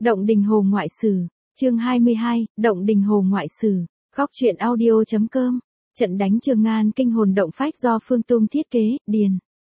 Động Đình Hồ Ngoại Sử, chương 22, Động Đình Hồ Ngoại Sử, góc truyện audio.com, trận đánh Trường An kinh hồn động phách do Phương Tung thiết kế, điền.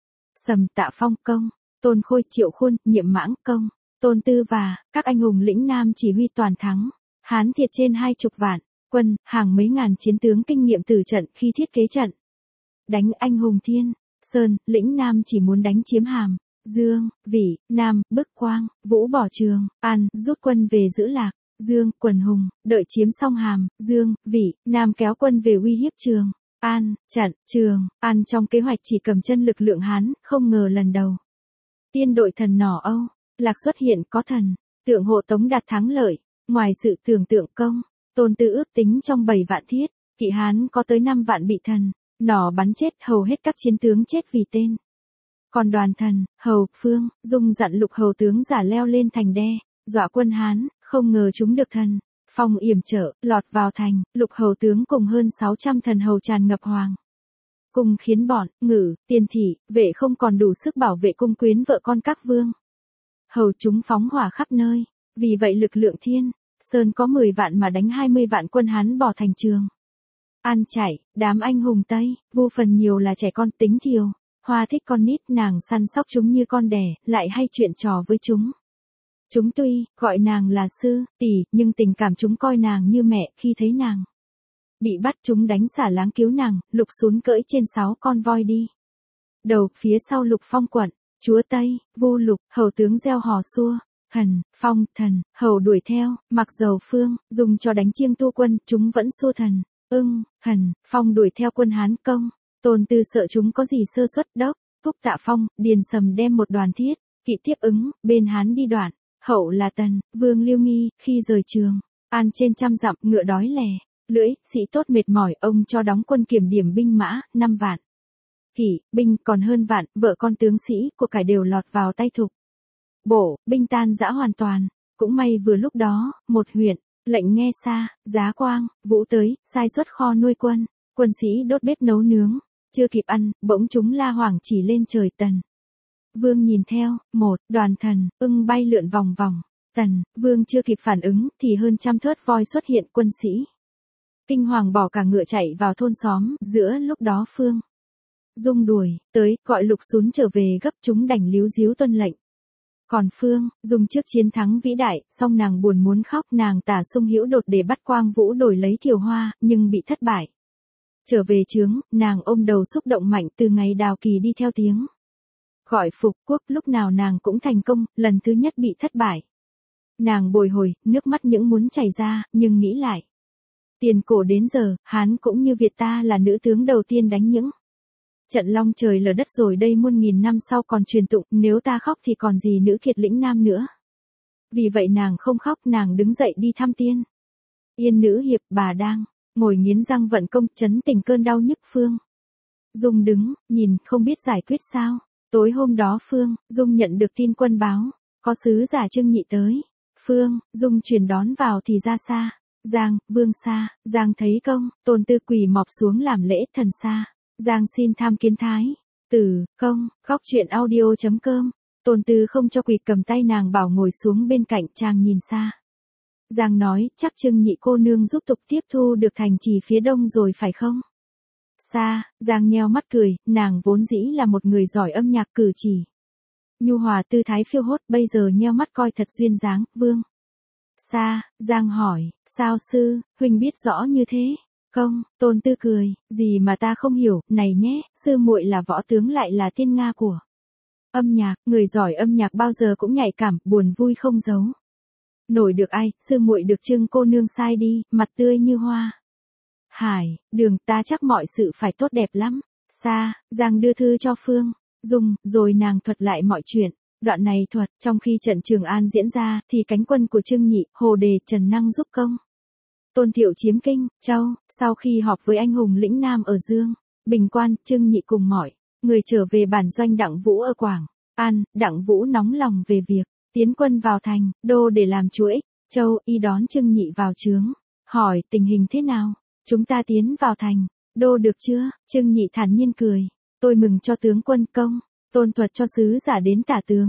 Sầm Tạ Phong công, Tôn Khôi Triệu Khuôn, Nhiệm Mãng công, Tôn Tư và các anh hùng lĩnh Nam chỉ huy toàn thắng, Hán thiệt trên 20 vạn, quân, hàng mấy ngàn chiến tướng kinh nghiệm tử trận khi thiết kế trận. Đánh anh hùng Thiên, Sơn, lĩnh Nam chỉ muốn đánh chiếm Hàm, Dương, Vị, Nam, Bức Quang, Vũ bỏ Trường, An, rút quân về giữ Lạc, Dương, Quần Hùng, đợi chiếm xong Hàm, Dương, Vị, Nam kéo quân về uy hiếp Trường, An, chặn, Trường, An trong kế hoạch chỉ cầm chân lực lượng Hán, không ngờ lần đầu. Tiên đội thần nỏ Âu, Lạc xuất hiện có thần, tượng hộ tống đạt thắng lợi, ngoài sự tưởng tượng công, Tôn Tư ước tính trong 7 vạn thiết, kỵ Hán có tới 5 vạn bị thần, nỏ bắn chết hầu hết các chiến tướng chết vì tên. Còn đoàn thần, hầu, Phương, Dung dặn Lục hầu tướng giả leo lên thành đe, dọa quân Hán, không ngờ chúng được thần. Phong yểm trở, lọt vào thành, Lục hầu tướng cùng hơn 600 thần hầu tràn ngập hoàng. Cùng khiến bọn, Ngự, Tiền thị, vệ không còn đủ sức bảo vệ cung quyến vợ con các vương. Hầu chúng phóng hỏa khắp nơi, vì vậy lực lượng Thiên, Sơn có 10 vạn mà đánh 20 vạn quân Hán bỏ thành Trường An chạy, đám anh hùng Tây, vô phần nhiều là trẻ con tính thiểu. Hoa thích con nít, nàng săn sóc chúng như con đẻ, lại hay chuyện trò với chúng. Chúng tuy gọi nàng là sư, tỷ, nhưng tình cảm chúng coi nàng như mẹ. Khi thấy nàng bị bắt, chúng đánh xả láng cứu nàng, Lục xuống cưỡi trên 6 con voi đi. Đầu phía sau Lục Phong quận, chúa Tây, Vu Lục, hầu tướng gieo hò xua, Thần, Phong, thần, hầu đuổi theo, mặc dầu Phương, dùng cho đánh chiêng tu quân, chúng vẫn xua thần, Thần, Phong đuổi theo quân Hán công. Tôn Tư sợ chúng có gì sơ suất đốc, thúc Tạ Phong, Điền Sầm đem một đoàn thiết, kỵ tiếp ứng, bên Hán đi đoạn, hậu là Tần, Vương Liêu Nghi, khi rời Trường An trên 100 dặm, ngựa đói lè, lưỡi, sĩ tốt mệt mỏi, ông cho đóng quân kiểm điểm binh mã, 5 vạn. Kỵ, binh còn hơn vạn, vợ con tướng sĩ, của cải đều lọt vào tay Thục. Bộ, binh tan rã hoàn toàn, cũng may vừa lúc đó, một huyện, lệnh nghe xa, Giá Quang, Vũ tới, sai xuất kho nuôi quân sĩ đốt bếp nấu nướng. Chưa kịp ăn, bỗng chúng la hoảng chỉ lên trời. Tần Vương nhìn theo, một đoàn thần, bay lượn vòng vòng. Tần Vương chưa kịp phản ứng, thì hơn 100 thớt voi xuất hiện, quân sĩ kinh hoàng bỏ cả ngựa chạy vào thôn xóm. Giữa lúc đó Phương Dung đuổi tới, gọi Lục Xún trở về gấp, chúng đành líu díu tuân lệnh. Còn Phương Dung trước chiến thắng vĩ đại, song nàng buồn muốn khóc, nàng tả sung hữu đột để bắt Quang Vũ đổi lấy Thiều Hoa, nhưng bị thất bại. Trở về trướng, nàng ôm đầu xúc động mạnh, từ ngày Đào Kỳ đi theo tiếng gọi phục quốc, lúc nào nàng cũng thành công, lần thứ nhất bị thất bại. Nàng bồi hồi, nước mắt những muốn chảy ra, nhưng nghĩ lại. Tiền cổ đến giờ, Hán cũng như Việt ta là nữ tướng đầu tiên đánh những trận long trời lở đất rồi đây, muôn nghìn năm sau còn truyền tụng, nếu ta khóc thì còn gì nữ kiệt lĩnh Nam nữa. Vì vậy nàng không khóc, nàng đứng dậy đi thăm Tiên Yên nữ hiệp. Bà đang ngồi nghiến răng vận công, trấn tình cơn đau nhức. Phương Dung đứng, nhìn, không biết giải quyết sao. Tối hôm đó Phương Dung nhận được tin quân báo, có sứ giả Trương Nhị tới. Phương Dung truyền đón vào thì ra Sa Giang, Vương Sa Giang thấy công, Tôn Tư quỳ mọp xuống làm lễ. Thần Sa Giang xin tham kiến Thái tử công. Góc truyện audio.com. Tôn Tư không cho quỳ, cầm tay nàng bảo ngồi xuống bên cạnh. Chàng nhìn Sa Giang nói, chắc Trương Nhị cô nương giúp tục tiếp thu được thành trì phía đông rồi phải không? Sa Giang nheo mắt cười, nàng vốn dĩ là một người giỏi âm nhạc, cử chỉ nhu hòa, tư thái phiêu hốt, bây giờ nheo mắt coi thật duyên dáng. Vương Sa Giang hỏi, sao sư huynh biết rõ như thế? Không. Tôn Tư cười, gì mà ta không hiểu, này nhé, sư muội là võ tướng lại là tiên nga của âm nhạc, người giỏi âm nhạc bao giờ cũng nhạy cảm, buồn vui không giấu nổi được ai. Sư muội được Trương cô nương sai đi, mặt tươi như hoa hải đường, ta chắc mọi sự phải tốt đẹp lắm. Sa Giang đưa thư cho Phương Dung, rồi nàng thuật lại mọi chuyện. Đoạn này thuật, trong khi trận Trường An diễn ra, thì cánh quân của Trương Nhị, Hồ Đề, Trần Năng giúp công Tôn Thiệu chiếm Kinh Châu. Sau khi họp với anh hùng lĩnh Nam ở Dương Bình Quan, Trương Nhị cùng mọi người trở về bản doanh Đặng Vũ ở Quảng An. Đặng Vũ nóng lòng về việc tiến quân vào thành đô để làm chúa Ích Châu. Y đón Trương Nhị vào trướng, hỏi tình hình thế nào. Chúng ta tiến vào thành đô được chưa? Trương Nhị thản nhiên cười, tôi mừng cho tướng quân công. Tôn thuật cho sứ giả đến tả tướng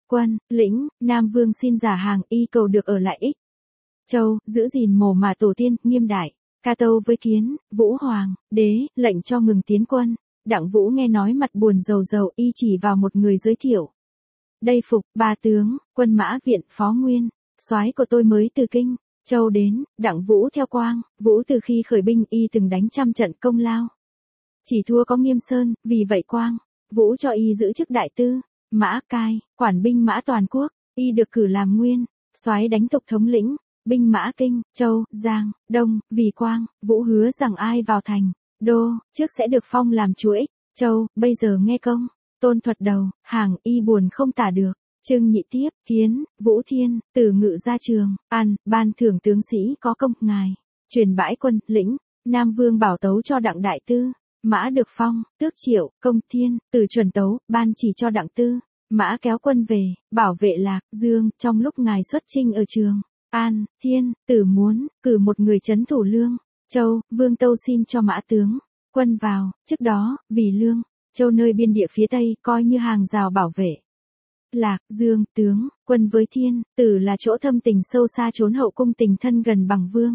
Quân, lĩnh, Nam Vương xin giả hàng y cầu được ở lại Ích Châu, giữ gìn mồ mà tổ tiên, Nghiêm Đại, ca tâu với Kiến, Vũ Hoàng, đế, lệnh cho ngừng tiến quân. Đặng Vũ nghe nói mặt buồn rầu rầu, y chỉ vào một người giới thiệu. Đây Phục, ba tướng, quân mã viện, Phó Nguyên, soái của tôi mới từ Kinh Châu đến. Đặng Vũ theo Quang, Vũ từ khi khởi binh y từng đánh trăm trận công lao. Chỉ thua có Nghiêm Sơn, vì vậy Quang, Vũ cho y giữ chức đại tư, mã cai, quản binh mã toàn quốc, y được cử làm nguyên, soái đánh tục thống lĩnh, binh mã Kinh, Châu, Giang, Đông, vì Quang, Vũ hứa rằng ai vào thành, đô, trước sẽ được phong làm chúa Ích Châu, bây giờ nghe công, tôn thuật đầu, hàng y buồn không tả được. Trương Nhị tiếp, Kiến, Vũ Thiên, từ ngự ra trường, ban thưởng tướng sĩ có công, ngài, truyền bãi quân, lĩnh, Nam Vương bảo tấu cho Đặng Đại Tư, mã được phong, tước Triệu, công Thiên, từ chuẩn tấu, ban chỉ cho Đặng Tư, mã kéo quân về, bảo vệ Lạc, Dương, trong lúc ngài xuất chinh ở trường, Thiên, tử muốn, cử một người trấn thủ Lương, Châu, Vương tâu xin cho mã tướng, quân vào, trước đó, vì Lương, Châu nơi biên địa phía Tây, coi như hàng rào bảo vệ. Lạc, Dương, tướng, quân với Thiên, tử là chỗ thâm tình sâu xa trốn hậu cung tình thân gần bằng Vương.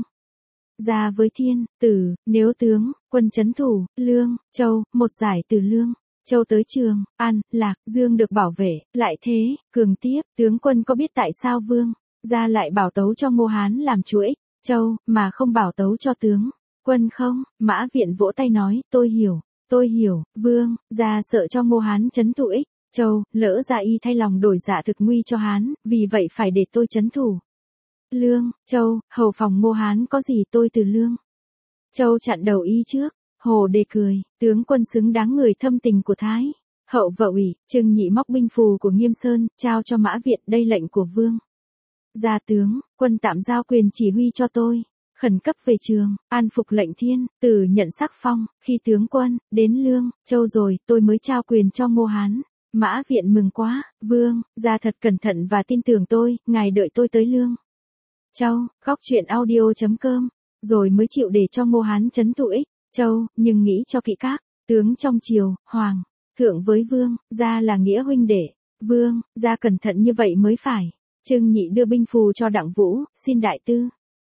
Ra với Thiên, tử, nếu tướng, quân trấn thủ, Lương, Châu, một giải từ Lương, Châu tới trường, Lạc, Dương được bảo vệ, lại thế, cường tiếp, tướng quân có biết tại sao Vương, ra lại bảo tấu cho Ngô Hán làm chúa Ích Châu, mà không bảo tấu cho tướng, quân không? Mã Viện vỗ tay nói, tôi hiểu, Vương, ra sợ cho Ngô Hán trấn thủ Ích Châu, lỡ ra y thay lòng đổi dạ thực nguy cho Hán, vì vậy phải để tôi trấn thủ. Lương, Châu, hầu phòng Ngô Hán có gì tôi từ Lương. Châu chặn đầu y trước, Hồ Đề cười, tướng quân xứng đáng người thâm tình của Thái. Hậu vợ ủy, Trương Nhị móc binh phù của Nghiêm Sơn, trao cho Mã Viện, đây lệnh của Vương. Gia tướng, quân tạm giao quyền chỉ huy cho tôi. Khẩn cấp về trường, an phục lệnh Thiên, tử nhận sắc phong, khi tướng quân, đến Lương, Châu rồi, tôi mới trao quyền cho Ngô Hán. Mã Viện mừng quá, Vương, ra thật cẩn thận và tin tưởng tôi, ngài đợi tôi tới Lương Châu, góc truyện audio.com, rồi mới chịu để cho Ngô Hán trấn thủ Ích Châu, nhưng nghĩ cho kỹ các tướng trong triều, Hoàng, thượng với Vương, ra là nghĩa huynh đệ, Vương, ra cẩn thận như vậy mới phải. Trương Nhị đưa binh phù cho Đặng Vũ, xin đại tư.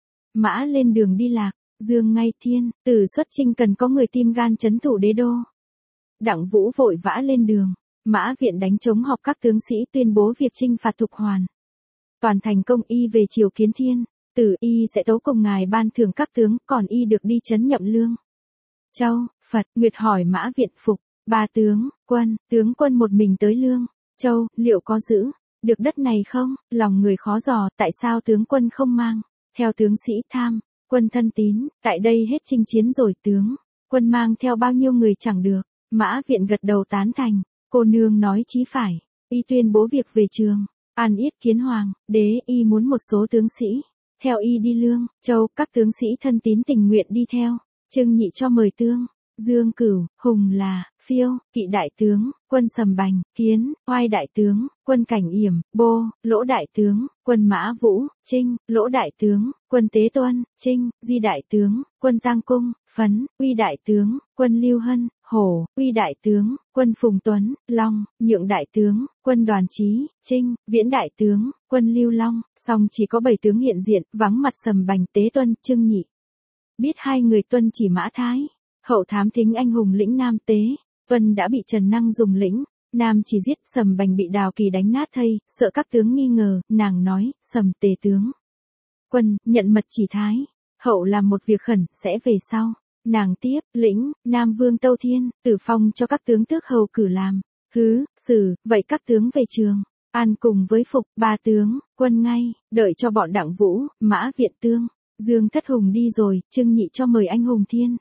Mã lên đường đi Lạc, Dương ngay Thiên, tử xuất chinh cần có người tim gan trấn thủ đế đô. Đặng Vũ vội vã lên đường, Mã Viện đánh chống họp các tướng sĩ tuyên bố việc chinh phạt Thục Hoàn. Toàn thành công y về triều kiến Thiên, tử y sẽ tấu cùng ngài ban thưởng các tướng, còn y được đi trấn nhậm Lương Châu, Phật, Nguyệt hỏi Mã Viện Phục, ba tướng quân một mình tới Lương Châu, liệu có giữ được đất này không? Lòng người khó dò, tại sao tướng quân không mang theo tướng sĩ tham, quân thân tín, tại đây hết chinh chiến rồi tướng, quân mang theo bao nhiêu người chẳng được. Mã Viện gật đầu tán thành, cô nương nói chí phải, y tuyên bố việc về trường, an yết kiến hoàng, đế y muốn một số tướng sĩ, theo y đi Lương Châu, các tướng sĩ thân tín tình nguyện đi theo, Trương Nhị cho mời Tương, Dương Cửu, Hùng là, Phiêu, Kỵ đại tướng, quân Sầm Bành, Kiến, Oai đại tướng, quân Cảnh Yểm, Bô, Lỗ đại tướng, quân Mã Vũ, Trinh, Lỗ đại tướng, quân Tế Tuân, Trinh, Di đại tướng, quân Tang Cung, Phấn, Uy đại tướng, quân Lưu Hân, Hổ, Uy đại tướng, quân Phùng Tuấn, Long, Nhượng đại tướng, quân Đoàn Chí, Trinh, Viễn đại tướng, quân Lưu Long, song chỉ có 7 tướng hiện diện, vắng mặt Sầm Bành, Tế Tuân, Trương Nhị. Biết hai người tuân chỉ Mã Thái, hậu thám thính anh hùng lĩnh Nam Tế, Tuân đã bị Trần Năng dùng lĩnh, Nam chỉ giết, Sầm Bành bị Đào Kỳ đánh nát thây, sợ các tướng nghi ngờ, nàng nói, Sầm Tề tướng quân, nhận mật chỉ Thái, hậu làm một việc khẩn, sẽ về sau. Nàng tiếp, lĩnh, Nam Vương Tâu Thiên, tử phong cho các tướng tước hầu cử làm, xử, vậy các tướng về trường, an cùng với Phục, ba tướng, quân ngay, đợi cho bọn Đặng Vũ, Mã Viện Tương, Dương Thất Hùng đi rồi, Trương Nhị cho mời anh hùng Thiên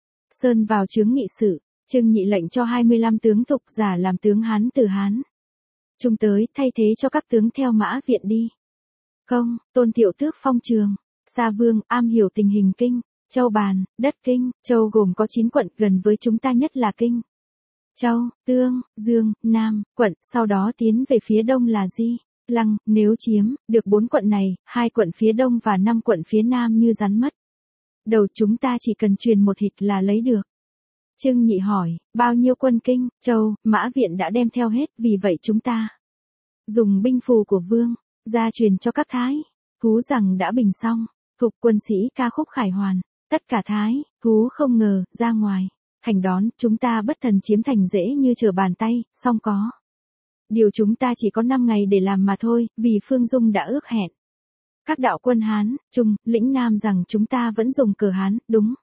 Sơn vào chướng nghị sự, Trương Nhị lệnh cho 25 tướng Thục giả làm tướng Hán từ Hán Trung tới, thay thế cho các tướng theo Mã Viện đi. Công, tôn Thiệu tước phong trường, Sa Vương, am hiểu tình hình Kinh Châu bàn, đất Kinh Châu gồm có 9 quận, gần với chúng ta nhất là Kinh Châu, Tương, Dương, Nam, quận, sau đó tiến về phía đông là Di, Lăng, nếu chiếm được 4 quận này, 2 quận phía đông và 5 quận phía nam như rắn mất đầu, chúng ta chỉ cần truyền một hịch là lấy được. Trương Nhị hỏi, bao nhiêu quân Kinh Châu, Mã Viện đã đem theo hết, vì vậy chúng ta Dùng binh phù của vương, gia truyền cho các thái, thú rằng đã bình xong, thục quân sĩ ca khúc khải hoàn, tất cả thái, thú không ngờ, ra ngoài, hành đón, chúng ta bất thần chiếm thành dễ như trở bàn tay, song có. Điều chúng ta chỉ có 5 ngày để làm mà thôi, vì Phương Dung đã ước hẹn. Các đạo quân Hán, Trung, lĩnh Nam rằng chúng ta vẫn dùng cờ Hán, đúng.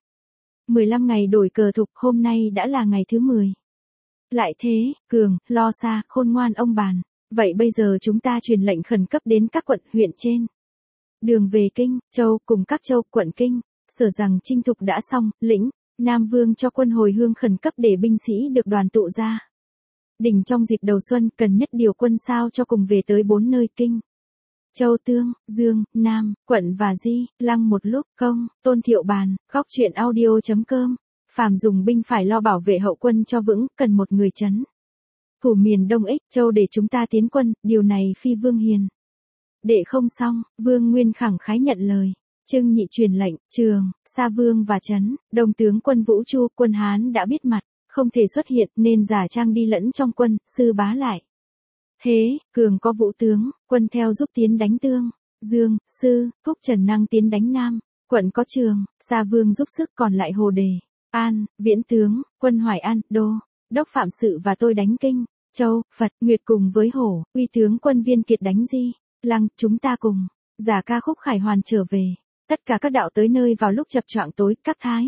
15 ngày đổi cờ thục, hôm nay đã là ngày thứ 10. Lại thế, Cường, lo xa, khôn ngoan ông bàn. Vậy bây giờ chúng ta truyền lệnh khẩn cấp đến các quận huyện trên. Đường về Kinh, Châu cùng các châu quận Kinh, sở rằng chinh thục đã xong, lĩnh, Nam Vương cho quân hồi hương khẩn cấp để binh sĩ được đoàn tụ ra. Đỉnh trong dịp đầu xuân cần nhất điều quân sao cho cùng về tới 4 nơi Kinh, Châu Tương, Dương, Nam, Quận và Di, Lăng một lúc, Công, Tôn Thiệu bàn, góc truyện audio.com. Phàm dùng binh phải lo bảo vệ hậu quân cho vững, cần một người trấn thủ miền Đông Ích Châu để chúng ta tiến quân, điều này phi Vương hiền. Đệ không xong, Vương Nguyên khẳng khái nhận lời. Trương Nhị truyền lệnh, Trường, Sa Vương và Trấn, Đông tướng quân Vũ Chu, quân Hán đã biết mặt, không thể xuất hiện nên giả trang đi lẫn trong quân, sư bá lại. Thế, Cường có Vũ tướng, quân theo giúp tiến đánh Tương, Dương, Sư, Thúc Trần Năng tiến đánh Nam, Quận có Trường, Sa Vương giúp sức còn lại Hồ Đề, An, Viễn tướng, quân Hoài An, Đô, Đốc Phạm Sự và tôi đánh Kinh, Châu, Phật, Nguyệt cùng với Hổ, Uy tướng quân Viên Kiệt đánh Di, Lăng, chúng ta cùng, giả ca khúc khải hoàn trở về. Tất cả các đạo tới nơi vào lúc chập choạng tối, các thái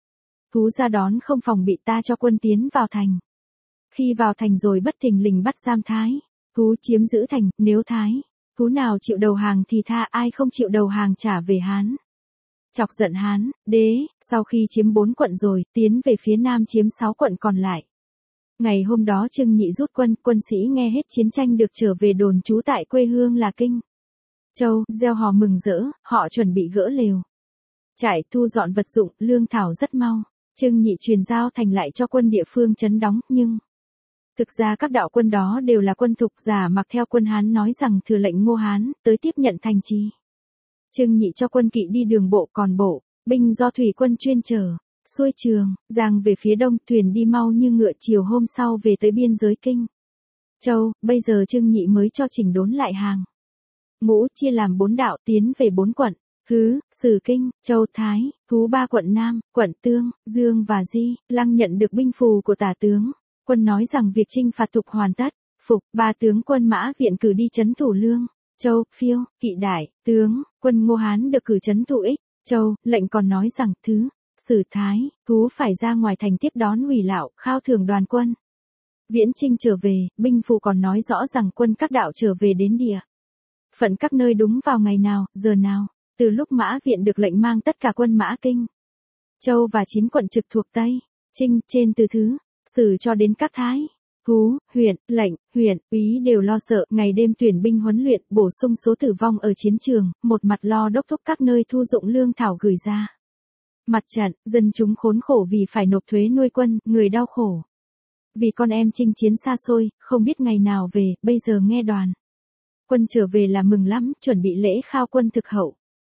thú ra đón không phòng bị ta cho quân tiến vào thành. Khi vào thành rồi bất thình lình bắt giam thái thú chiếm giữ thành, nếu thái thú nào chịu đầu hàng thì tha, ai không chịu đầu hàng trả về Hán. Chọc giận Hán đế, sau khi chiếm 4 quận rồi, tiến về phía Nam chiếm 6 quận còn lại. Ngày hôm đó Trương Nhị rút quân, quân sĩ nghe hết chiến tranh được trở về đồn trú tại quê hương là Kinh, Châu, gieo hò mừng rỡ, họ chuẩn bị gỡ lều, trại thu dọn vật dụng, lương thảo rất mau. Trương Nhị truyền giao thành lại cho quân địa phương trấn đóng, nhưng thực ra các đạo quân đó đều là quân thục giả mặc theo quân Hán nói rằng thừa lệnh Ngô Hán tới tiếp nhận thành trì. Trương Nhị cho quân kỵ đi đường bộ, còn bộ binh do thủy quân chuyên chở, xuôi Trường, Giang về phía đông, thuyền đi mau như ngựa, chiều hôm sau về tới biên giới Kinh, Châu. Bây giờ Trương Nhị mới cho chỉnh đốn lại hàng ngũ, chia làm 4 đạo tiến về 4 quận, Hứ, Sử Kinh, Châu Thái, thú 3 quận Nam, quận Tương, Dương và Di, Lăng nhận được binh phù của tả tướng. Quân nói rằng việc chinh phạt thục hoàn tất, phục, 3 tướng quân mã viện cử đi trấn thủ Lương, Châu, Phiêu, Kỵ Đại, tướng, quân Ngô Hán được cử trấn thủ Ích, Châu. Lệnh còn nói rằng thứ, Sử Thái, thú phải ra ngoài thành tiếp đón ủy lạo, khao thưởng đoàn quân. Viễn chinh trở về, binh phù còn nói rõ rằng quân các đạo trở về đến địa phận các nơi đúng vào ngày nào, giờ nào. Từ lúc Mã Viện được lệnh mang tất cả quân mã Kinh, Châu và 9 quận trực thuộc Tây, Trinh, trên từ thứ, Sử cho đến các thái, thú, huyện, lệnh, huyện, úy đều lo sợ, ngày đêm tuyển binh huấn luyện, bổ sung số tử vong ở chiến trường, một mặt lo đốc thúc các nơi thu dụng lương thảo gửi ra. Mặt trận, dân chúng khốn khổ vì phải nộp thuế nuôi quân, người đau khổ. Vì con em chinh chiến xa xôi, không biết ngày nào về, bây giờ nghe đoàn quân trở về là mừng lắm, chuẩn bị lễ khao quân thực hậu.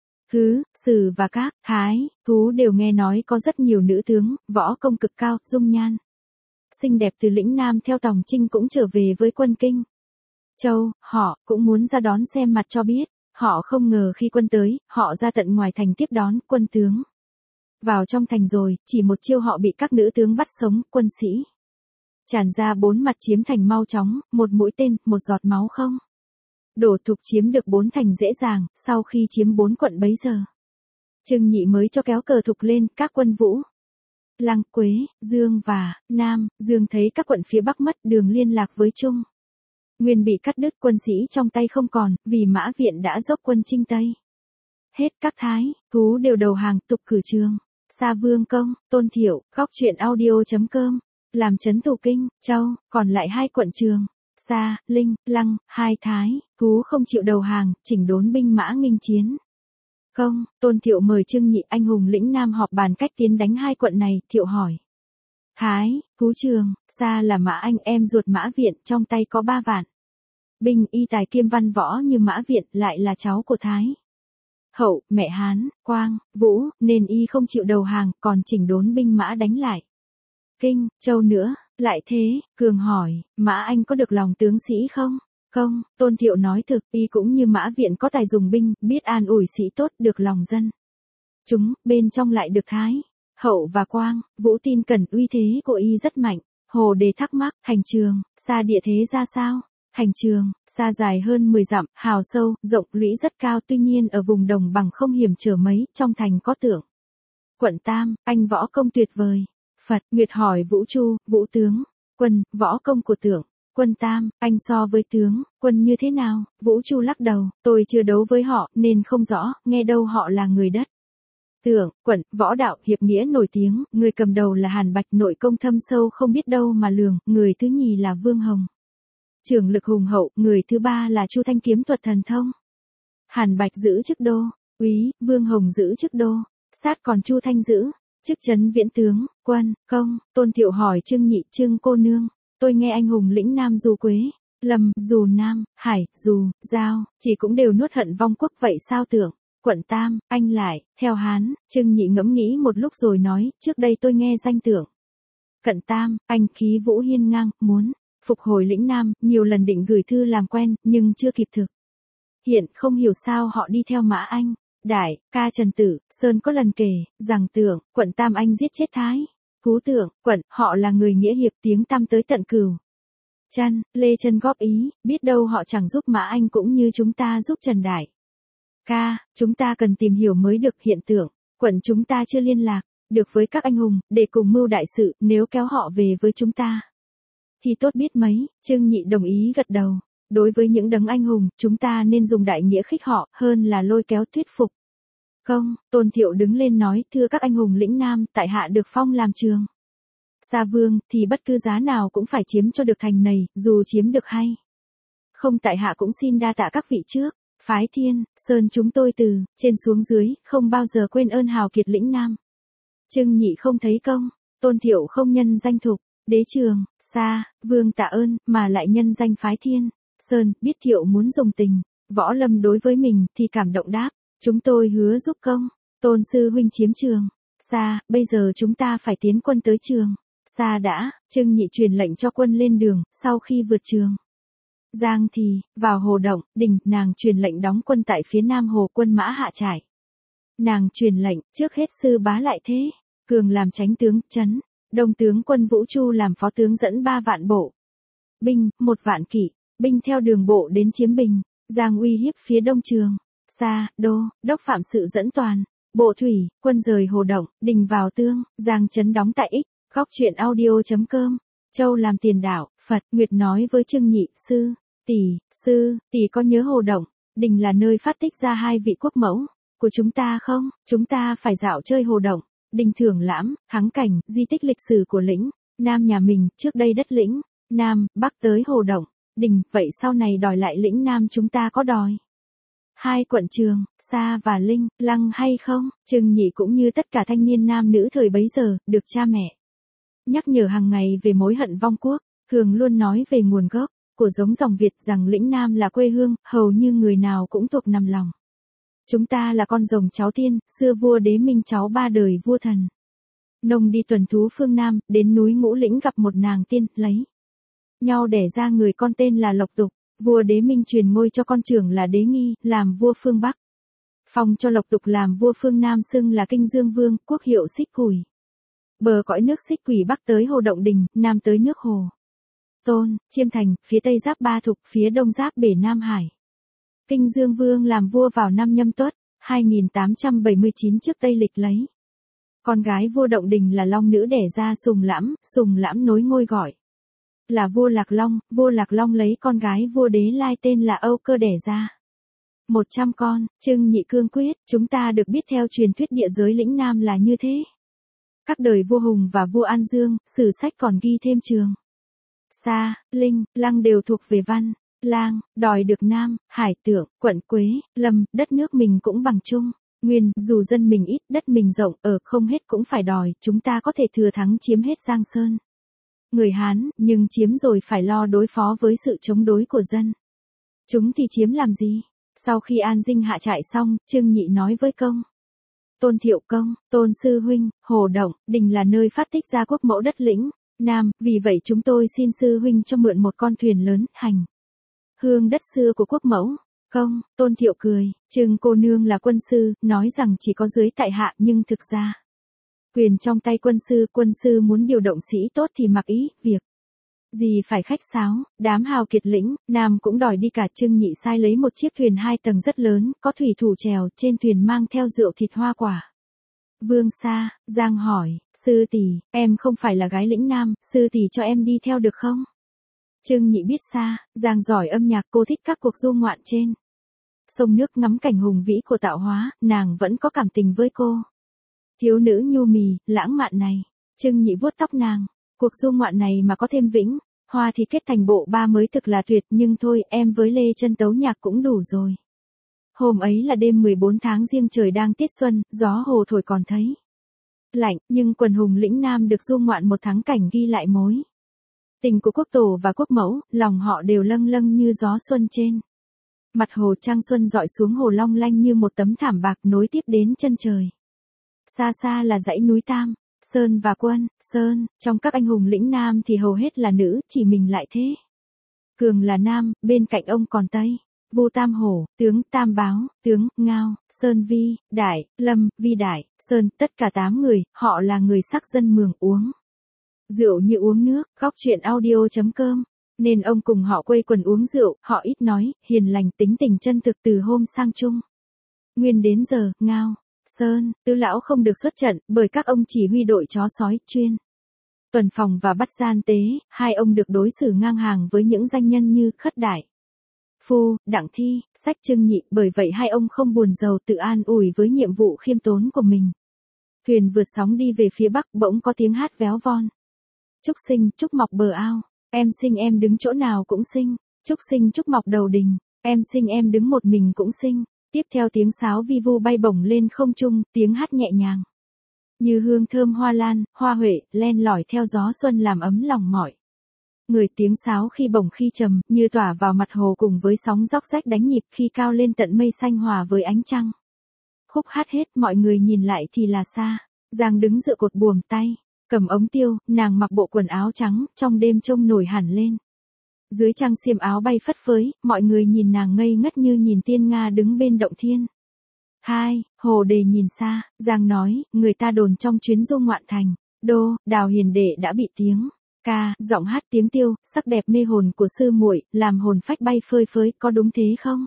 Hứ, Sử và các thái thú đều nghe nói có rất nhiều nữ tướng, võ công cực cao, dung nhan xinh đẹp từ lĩnh Nam theo Tòng Trinh cũng trở về với quân Kinh, Châu. Họ cũng muốn ra đón xem mặt cho biết. Họ không ngờ khi quân tới, họ ra tận ngoài thành tiếp đón. Quân tướng vào trong thành rồi, chỉ một chiêu họ bị các nữ tướng bắt sống. Quân sĩ tràn ra 4 mặt chiếm thành mau chóng, một mũi tên, một giọt máu không đổ. Thục chiếm được 4 thành dễ dàng. Sau khi chiếm 4 quận bấy giờ, Trương Nhị mới cho kéo cờ thục lên. Các quân Vũ, Lăng, Quế, Dương và Nam, Dương thấy các quận phía Bắc mất đường liên lạc với Trung Nguyên bị cắt đứt, quân sĩ trong tay không còn, vì Mã Viện đã dốc quân chinh Tây. Hết các thái thú đều đầu hàng, tục cử Trường, Sa Vương Công, Tôn Thiệu, góc truyện audio.com làm trấn thủ Kinh, Châu. Còn lại 2 quận Trường, Sa, Linh, Lăng, 2 thái thú không chịu đầu hàng, chỉnh đốn binh mã nghênh chiến. Công, Tôn Thiệu mời Trương Nhị anh hùng lĩnh Nam họp bàn cách tiến đánh 2 quận này. Thiệu hỏi: Thái thú Trường, Sa là Mã anh em ruột Mã Viện, trong tay có 3 vạn binh, y tài kiêm văn võ như Mã Viện, lại là cháu của Thái Hậu, mẹ Hán, Quang, Vũ, nên y không chịu đầu hàng, còn chỉnh đốn binh mã đánh lại Kinh, Châu nữa. Lại thế, Cường hỏi: Mã anh có được lòng tướng sĩ không? Không, Tôn Thiệu nói thực, y cũng như Mã Viện có tài dùng binh, biết an ủi sĩ tốt, được lòng dân. Chúng, bên trong lại được Thái, Hậu và Quang, Vũ tin cẩn uy thế của y rất mạnh. Hồ Đề thắc mắc, hành trường, xa địa thế ra sao? Hành trường, xa dài hơn 10 dặm, hào sâu, rộng lũy rất cao, tuy nhiên ở vùng đồng bằng không hiểm trở mấy, trong thành có Tượng. Quận Tam, anh võ công tuyệt vời. Phật, Nguyệt hỏi Vũ Chu, Vũ tướng, quân, võ công của Tượng. Quân Tam, anh so với tướng, quân như thế nào? Vũ Chu lắc đầu, tôi chưa đấu với họ, nên không rõ, nghe đâu họ là người đất. Tượng, quận, võ đạo, hiệp nghĩa nổi tiếng, người cầm đầu là Hàn Bạch, nội công thâm sâu không biết đâu mà lường, người thứ nhì là Vương Hồng. Trưởng lực hùng hậu, người thứ ba là Chu Thanh kiếm thuật thần thông. Hàn Bạch giữ chức đô, úy, Vương Hồng giữ chức đô, sát còn Chu Thanh giữ chức trấn viễn tướng, quân, công. Tôn Thiệu hỏi Trương Nhị, Trương cô nương, tôi nghe anh hùng lĩnh Nam Du Quế, Lâm, Dù Nam, Hải, Dù, Giao, chỉ cũng đều nuốt hận vong quốc, vậy sao Tượng? Quận Tam, anh lại, theo Hán. Trương Nhị ngẫm nghĩ một lúc rồi nói, trước đây tôi nghe danh Tượng. Cận Tam, anh khí vũ hiên ngang, muốn phục hồi lĩnh Nam, nhiều lần định gửi thư làm quen, nhưng chưa kịp thực. Hiện không hiểu sao họ đi theo Mã Anh, Đại, ca Trần Tử, Sơn có lần kể, rằng Tượng, quận Tam anh giết chết Thái, Phú Tượng, quận, họ là người nghĩa hiệp, tiếng tăm tới tận Cửu Chân. Lê Chân góp ý, biết đâu họ chẳng giúp Mã Anh cũng như chúng ta giúp Trần Đại. Ca, chúng ta cần tìm hiểu mới được. Hiện Tượng, quận chúng ta chưa liên lạc được với các anh hùng, để cùng mưu đại sự, nếu kéo họ về với chúng ta thì tốt biết mấy. Trương Nhị đồng ý gật đầu. Đối với những đấng anh hùng, chúng ta nên dùng đại nghĩa khích họ, hơn là lôi kéo thuyết phục. Không, Tôn Thiệu đứng lên nói, thưa các anh hùng lĩnh Nam, tại hạ được phong làm trường Sa Vương, thì bất cứ giá nào cũng phải chiếm cho được thành này, dù chiếm được hay không, tại hạ cũng xin đa tạ các vị trước. Phái Thiên, Sơn chúng tôi từ trên xuống dưới, không bao giờ quên ơn hào kiệt lĩnh Nam. Trương Nhị không thấy công, Tôn Thiệu không nhân danh thục, đế trường, Sa Vương tạ ơn, mà lại nhân danh Phái Thiên, Sơn, biết Thiệu muốn dùng tình, võ lâm đối với mình, thì cảm động đáp, chúng tôi hứa giúp công. Tôn sư huynh chiếm trường Sa, bây giờ chúng ta phải tiến quân tới trường Sa đã. Trương Nhị truyền lệnh cho quân lên đường, sau khi vượt trường Giang thì, vào Hồ Động, Đình, nàng truyền lệnh đóng quân tại phía nam hồ, quân mã hạ trải. Nàng truyền lệnh, trước hết sư bá Lại Thế Cường làm chánh tướng, trấn Đông tướng quân Vũ Chu làm phó tướng dẫn 3 vạn bộ binh, 1 vạn kỵ binh theo đường bộ đến chiếm Bình, Giang uy hiếp phía đông trường Sa, Đô, đốc Phạm Sự dẫn toàn bộ thủy quân rời Hồ Động, Đình vào Tương, Giang trấn đóng tại Ích. Góc truyện audio.com. Châu làm tiền đạo. Phật. Nguyệt nói với Trương Nhị, sư tỷ có nhớ Hồ Động, Đình là nơi phát tích ra 2 vị quốc mẫu của chúng ta không? Chúng ta phải dạo chơi Hồ Động, Đình thưởng lãm, thắng cảnh, di tích lịch sử của lĩnh Nam nhà mình, trước đây đất lĩnh Nam, Bắc tới Hồ Động, Đình, vậy sau này đòi lại lĩnh Nam chúng ta có đòi 2 quận trường, Sa và Linh, Lăng hay không? Trương Nhị cũng như tất cả thanh niên nam nữ thời bấy giờ, được cha mẹ nhắc nhở hàng ngày về mối hận vong quốc, thường luôn nói về nguồn gốc của giống dòng Việt, rằng lĩnh Nam là quê hương, hầu như người nào cũng thuộc nằm lòng. Chúng ta là con rồng cháu tiên, xưa vua Đế Minh cháu 3 đời vua Thần Nông đi tuần thú phương Nam, đến núi Ngũ Lĩnh gặp một nàng tiên, lấy nhau đẻ ra người con tên là Lộc Tục. Vua Đế Minh truyền ngôi cho con trưởng là Đế Nghi, làm vua phương Bắc. Phong cho Lộc Tục làm vua phương Nam, xưng là Kinh Dương Vương, quốc hiệu Xích Quỷ. Bờ cõi nước Xích Quỷ, bắc tới Hồ Động Đình, nam tới nước Hồ Tôn, Chiêm Thành, phía tây giáp Ba Thục, phía đông giáp bể Nam Hải. Kinh Dương Vương làm vua vào năm Nhâm Tuất, 2879 trước Tây lịch lấy. Con gái vua Động Đình là Long nữ đẻ ra Sùng Lãm nối ngôi gọi là vua Lạc Long lấy con gái vua Đế Lai tên là Âu Cơ đẻ ra 100 con. Trương Nhị cương quyết, chúng ta được biết theo truyền thuyết địa giới lĩnh Nam là như thế. Các đời vua Hùng và vua An Dương, sử sách còn ghi thêm trường Sa, Linh, Lăng đều thuộc về Văn Lang, đòi được Nam, Hải, Tượng, quận Quế, Lâm, đất nước mình cũng bằng chung Nguyên, dù dân mình ít, đất mình rộng, ở không hết cũng phải đòi, chúng ta có thể thừa thắng chiếm hết Giang Sơn. Người Hán, nhưng chiếm rồi phải lo đối phó với sự chống đối của dân. Chúng thì chiếm làm gì? Sau khi An Dinh hạ trại xong, Trương Nhị nói với công Tôn Thiệu, công, Tôn sư huynh, Hồ Động, Đình là nơi phát tích ra quốc mẫu đất lĩnh Nam, vì vậy chúng tôi xin sư huynh cho mượn một con thuyền lớn, hành hương đất xưa của quốc mẫu. Không, Tôn Thiệu cười, Trừng cô nương là quân sư, nói rằng chỉ có dưới tại hạ nhưng thực ra. Quyền trong tay quân sư muốn điều động sĩ tốt thì mặc ý, việc. Gì phải khách sáo, đám hào kiệt lĩnh, Nam cũng đòi đi cả. Trương Nhị sai lấy một chiếc thuyền 2 tầng rất lớn, có thủy thủ chèo, trên thuyền mang theo rượu thịt hoa quả. Vương Sa, Giang hỏi, sư tỷ, em không phải là gái lĩnh Nam, sư tỷ cho em đi theo được không? Trương Nhị biết Sa, Giang giỏi âm nhạc, cô thích các cuộc du ngoạn trên sông nước, ngắm cảnh hùng vĩ của tạo hóa, nàng vẫn có cảm tình với cô. Thiếu nữ nhu mì, lãng mạn này. Trương Nhị vuốt tóc nàng, cuộc du ngoạn này mà có thêm Vĩnh Hoa thì kết thành bộ ba mới thực là tuyệt, nhưng thôi, em với Lê Chân tấu nhạc cũng đủ rồi. Hôm ấy là đêm 14 tháng Giêng, trời đang tiết xuân, gió hồ thổi còn thấy lạnh, nhưng quần hùng lĩnh Nam được du ngoạn một tháng cảnh ghi lại mối tình của quốc tổ và quốc mẫu, lòng họ đều lâng lâng như gió xuân trên mặt hồ. Trăng xuân dọi xuống hồ long lanh như một tấm thảm bạc nối tiếp đến chân trời. Xa xa là dãy núi Tam Sơn và Quân Sơn, trong các anh hùng lĩnh Nam thì hầu hết là nữ, chỉ mình lại thế. Cường là nam, bên cạnh ông còn Tây, Vu Tam Hổ, tướng Tam Báo, tướng Ngao, Sơn Vi, Đại, Lâm, Vi Đại, Sơn, tất cả 8 người, họ là người sắc dân Mường, uống rượu như uống nước. Góc truyện audio.com. Nên ông cùng họ quây quần uống rượu, họ ít nói, hiền lành, tính tình chân thực từ hôm sang chung nguyên đến giờ. Ngao, Sơn, tứ lão không được xuất trận, bởi các ông chỉ huy đội chó sói, chuyên tuần phòng và bắt gian tế. Hai ông được đối xử ngang hàng với những danh nhân như Khất Đại Phu, Đặng Thi, Sách Trưng Nhị, bởi vậy hai ông không buồn rầu, tự an ủi với nhiệm vụ khiêm tốn của mình. Thuyền vượt sóng đi về phía bắc, bỗng có tiếng hát véo von. Trúc sinh, trúc mọc bờ ao, em sinh em đứng chỗ nào cũng sinh. Trúc sinh trúc mọc đầu đình, em sinh em đứng một mình cũng sinh. Tiếp theo tiếng sáo vi vu bay bổng lên không trung, tiếng hát nhẹ nhàng như hương thơm hoa lan, hoa huệ, len lỏi theo gió xuân làm ấm lòng mọi người. Tiếng sáo khi bổng khi trầm, như tỏa vào mặt hồ cùng với sóng róc rách đánh nhịp, khi cao lên tận mây xanh hòa với ánh trăng. Khúc hát hết, mọi người nhìn lại thì là Sa, Giang đứng dựa cột buồm, tay cầm ống tiêu, nàng mặc bộ quần áo trắng, trong đêm trông nổi hẳn lên. Dưới trăng xiêm áo bay phất phới, mọi người nhìn nàng ngây ngất như nhìn tiên Nga đứng bên động thiên. Hồ Đề nhìn Sa, Giang nói, người ta đồn trong chuyến du ngoạn thành Đô, Đào Hiền Đệ đã bị tiếng ca, giọng hát tiếng tiêu, sắc đẹp mê hồn của sư muội, làm hồn phách bay phơi phới, có đúng thế không?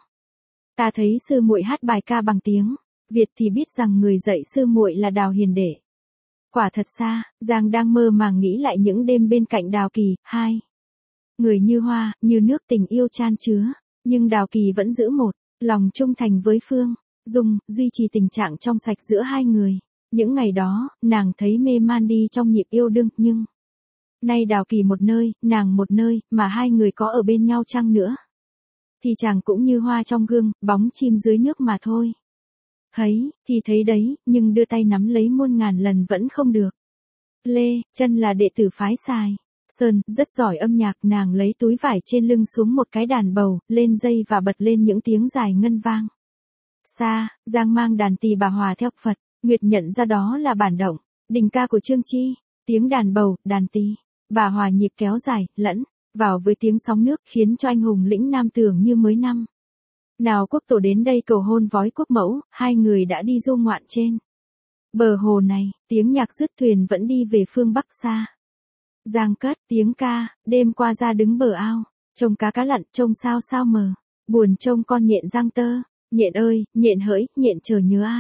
Ta thấy sư muội hát bài ca bằng tiếng Việt thì biết rằng người dạy sư muội là Đào Hiền Đệ. Quả thật Sa, Giang đang mơ màng nghĩ lại những đêm bên cạnh Đào Kỳ, hai người như hoa, như nước, tình yêu chan chứa, nhưng Đào Kỳ vẫn giữ một lòng trung thành với Phương Dung, duy trì tình trạng trong sạch giữa hai người. Những ngày đó, nàng thấy mê man đi trong nhịp yêu đương, nhưng nay Đào Kỳ một nơi, nàng một nơi, mà hai người có ở bên nhau chăng nữa thì chàng cũng như hoa trong gương, bóng chim dưới nước mà thôi. Thấy, thì thấy đấy, nhưng đưa tay nắm lấy muôn ngàn lần vẫn không được. Lê Chân là đệ tử phái Sài Sơn, rất giỏi âm nhạc, nàng lấy túi vải trên lưng xuống một cái đàn bầu, lên dây và bật lên những tiếng dài ngân vang. Sa, Giang mang đàn tỳ bà hòa theo Phật, Nguyệt nhận ra đó là bản động đình ca của Trương Chi. Tiếng đàn bầu, đàn tỳ bà hòa nhịp kéo dài, lẫn vào với tiếng sóng nước, khiến cho anh hùng lĩnh Nam tưởng như mới năm nào quốc tổ đến đây cầu hôn vói quốc mẫu. Hai người đã đi du ngoạn trên bờ hồ này, tiếng nhạc dứt, thuyền vẫn đi về phương bắc. Sa, Giang cất tiếng ca, đêm qua ra đứng bờ ao, trông cá lặn, trông sao sao mờ, buồn trông con nhện giang tơ. Nhện ơi, nhện hỡi, nhện chờ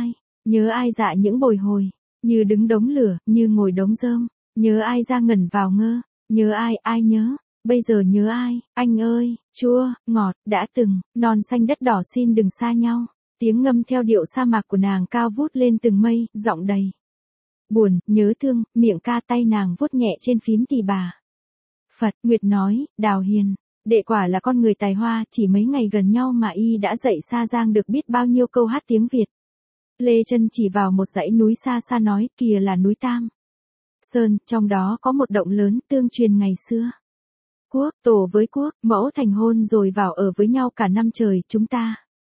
nhớ ai dạ những bồi hồi, như đứng đống lửa, như ngồi đống rơm, nhớ ai ra ngẩn vào ngơ, nhớ ai nhớ, bây giờ nhớ ai, anh ơi, chua, ngọt, đã từng, non xanh đất đỏ xin đừng xa nhau. Tiếng ngâm theo điệu sa mạc của nàng cao vút lên từng mây, giọng đầy buồn, nhớ thương, miệng ca, tay nàng vuốt nhẹ trên phím tỳ bà. Phật, Nguyệt nói, Đào Hiền Đệ quả là con người tài hoa, chỉ mấy ngày gần nhau mà y đã dạy Sa Giang được biết bao nhiêu câu hát tiếng Việt. Lê Chân chỉ vào một dãy núi xa xa nói, kìa là núi Tam Sơn, trong đó có một động lớn, tương truyền ngày xưa. Quốc tổ với quốc mẫu thành hôn rồi vào ở với nhau cả năm trời, chúng ta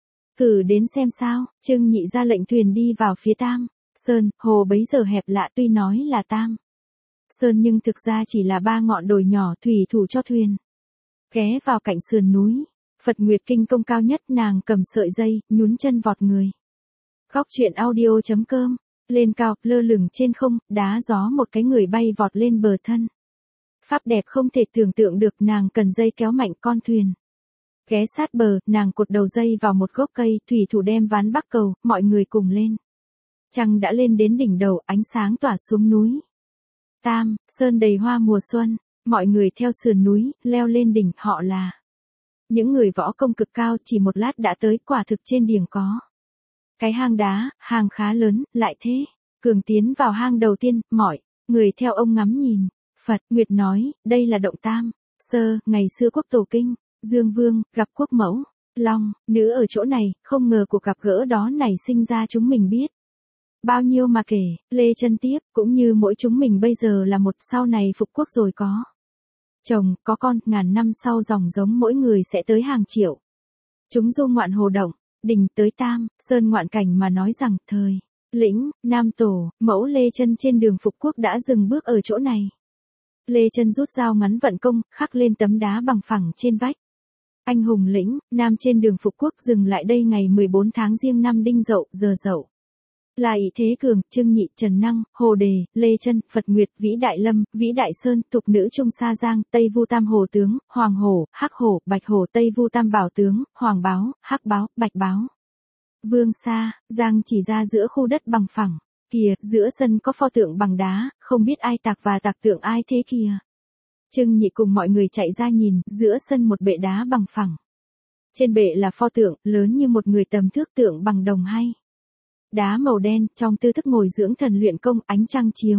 thử đến xem sao. Trương Nhị ra lệnh thuyền đi vào phía Tam Sơn, hồ bấy giờ hẹp lạ, tuy nói là Tam Sơn nhưng thực ra chỉ là 3 ngọn đồi nhỏ, thủy thủ cho thuyền ghé vào cạnh sườn núi. Phật Nguyệt Kinh công cao nhất, nàng cầm sợi dây, nhún chân vọt người. Góc truyện audio.com, lên cao, lơ lửng trên không, đá gió một cái người bay vọt lên bờ thân. Pháp đẹp không thể tưởng tượng được, nàng cần dây kéo mạnh con thuyền. Ghé sát bờ, nàng cột đầu dây vào một gốc cây, thủy thủ đem ván bắc cầu, mọi người cùng lên. Trăng đã lên đến đỉnh đầu, ánh sáng tỏa xuống núi. Tam, sơn đầy hoa mùa xuân, mọi người theo sườn núi, leo lên đỉnh, họ là những người võ công cực cao, chỉ một lát đã tới, quả thực trên điềng có. Cái hang đá, hang khá lớn, lại thế. Cường tiến vào hang đầu tiên, mọi người theo ông ngắm nhìn. Phật Nguyệt nói, đây là động Tam, Sơ, ngày xưa quốc tổ kinh, Dương Vương, gặp quốc mẫu, Long, nữ ở chỗ này, không ngờ cuộc gặp gỡ đó nảy sinh ra chúng mình biết. Bao nhiêu mà kể, Lê Chân tiếp, cũng như mỗi chúng mình bây giờ là một, sau này phục quốc rồi có chồng, có con, ngàn năm sau dòng giống mỗi người sẽ tới hàng triệu. Chúng du ngoạn hồ động, đỉnh tới Tam, Sơn ngoạn cảnh mà nói rằng, thời, lĩnh, Nam Tổ, mẫu Lê Chân trên đường phục quốc đã dừng bước ở chỗ này. Lê Chân rút dao ngắn vận công, khắc lên tấm đá bằng phẳng trên vách. Anh hùng lĩnh, Nam trên đường phục quốc dừng lại đây ngày 14 tháng Giêng năm Đinh Dậu, giờ Dậu. Là Ỷ Thế Cường, Trương Nhị, Trần Năng, Hồ Đề, Lê Chân, Phật Nguyệt, Vĩ Đại Lâm, Vĩ Đại Sơn, Tục Nữ Trung Sa Giang, Tây Vu Tam Hồ Tướng, Hoàng Hổ, Hắc Hổ, Bạch Hổ, Tây Vu Tam Bảo Tướng, Hoàng Báo, Hắc Báo, Bạch Báo. Vương Sa, Giang chỉ ra giữa khu đất bằng phẳng. Kìa, giữa sân có pho tượng bằng đá, không biết ai tạc và tạc tượng ai thế kìa. Trương Nhị cùng mọi người chạy ra nhìn, giữa sân một bệ đá bằng phẳng. Trên bệ là pho tượng, lớn như một người tầm thước, tượng bằng đồng hay. Đá màu đen, trong tư thức ngồi dưỡng thần luyện công, ánh trăng chiếu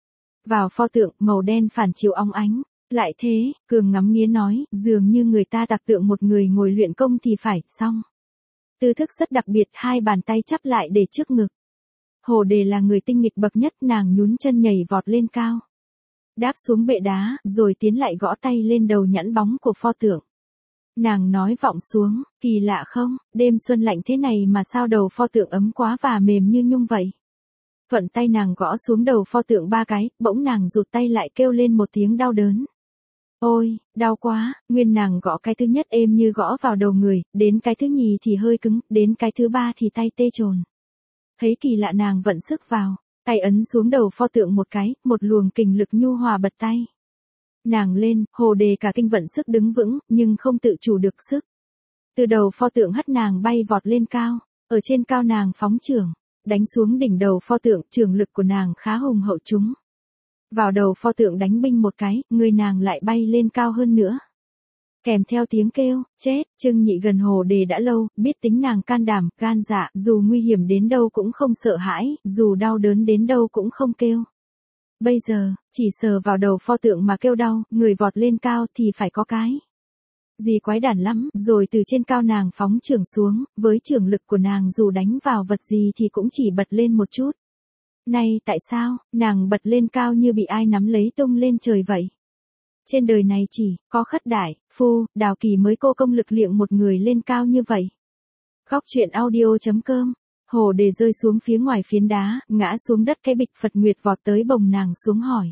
vào pho tượng, màu đen phản chiếu óng ánh. Lại thế, Cường ngắm nghía nói, dường như người ta tạc tượng một người ngồi luyện công thì phải, xong. Tư thức rất đặc biệt, hai bàn tay chắp lại để trước ngực. Hồ Đề là người tinh nghịch bậc nhất, nàng nhún chân nhảy vọt lên cao. Đáp xuống bệ đá, rồi tiến lại gõ tay lên đầu nhẵn bóng của pho tượng. Nàng nói vọng xuống, kỳ lạ không, đêm xuân lạnh thế này mà sao đầu pho tượng ấm quá và mềm như nhung vậy. Thuận tay nàng gõ xuống đầu pho tượng 3 cái, bỗng nàng rụt tay lại kêu lên một tiếng đau đớn. Ôi, đau quá, nguyên nàng gõ cái thứ nhất êm như gõ vào đầu người, đến cái thứ nhì thì hơi cứng, đến cái thứ 3 thì tay tê chồn. Thấy kỳ lạ nàng vận sức vào, tay ấn xuống đầu pho tượng một cái, một luồng kình lực nhu hòa bật tay. Nàng lên, Hồ Đề cả kinh vận sức đứng vững, nhưng không tự chủ được sức. Từ đầu pho tượng hất nàng bay vọt lên cao, ở trên cao nàng phóng chưởng, đánh xuống đỉnh đầu pho tượng, chưởng lực của nàng khá hùng hậu trúng vào đầu pho tượng đánh binh một cái, người nàng lại bay lên cao hơn nữa. Kèm theo tiếng kêu, chết, Trương Nhị gần Hồ Đề đã lâu, biết tính nàng can đảm, gan dạ, dù nguy hiểm đến đâu cũng không sợ hãi, dù đau đớn đến đâu cũng không kêu. Bây giờ, chỉ sờ vào đầu pho tượng mà kêu đau, người vọt lên cao thì phải có cái gì quái đản lắm, rồi từ trên cao nàng phóng chưởng xuống, với chưởng lực của nàng dù đánh vào vật gì thì cũng chỉ bật lên một chút. Này, tại sao, nàng bật lên cao như bị ai nắm lấy tung lên trời vậy? Trên đời này chỉ có Khất Đại, Phu, Đào Kỳ mới có công lực liệng một người lên cao như vậy. Góc truyện audio.com, Hồ Đề rơi xuống phía ngoài phiến đá, ngã xuống đất cái bịch. Phật Nguyệt vọt tới bồng nàng xuống hỏi.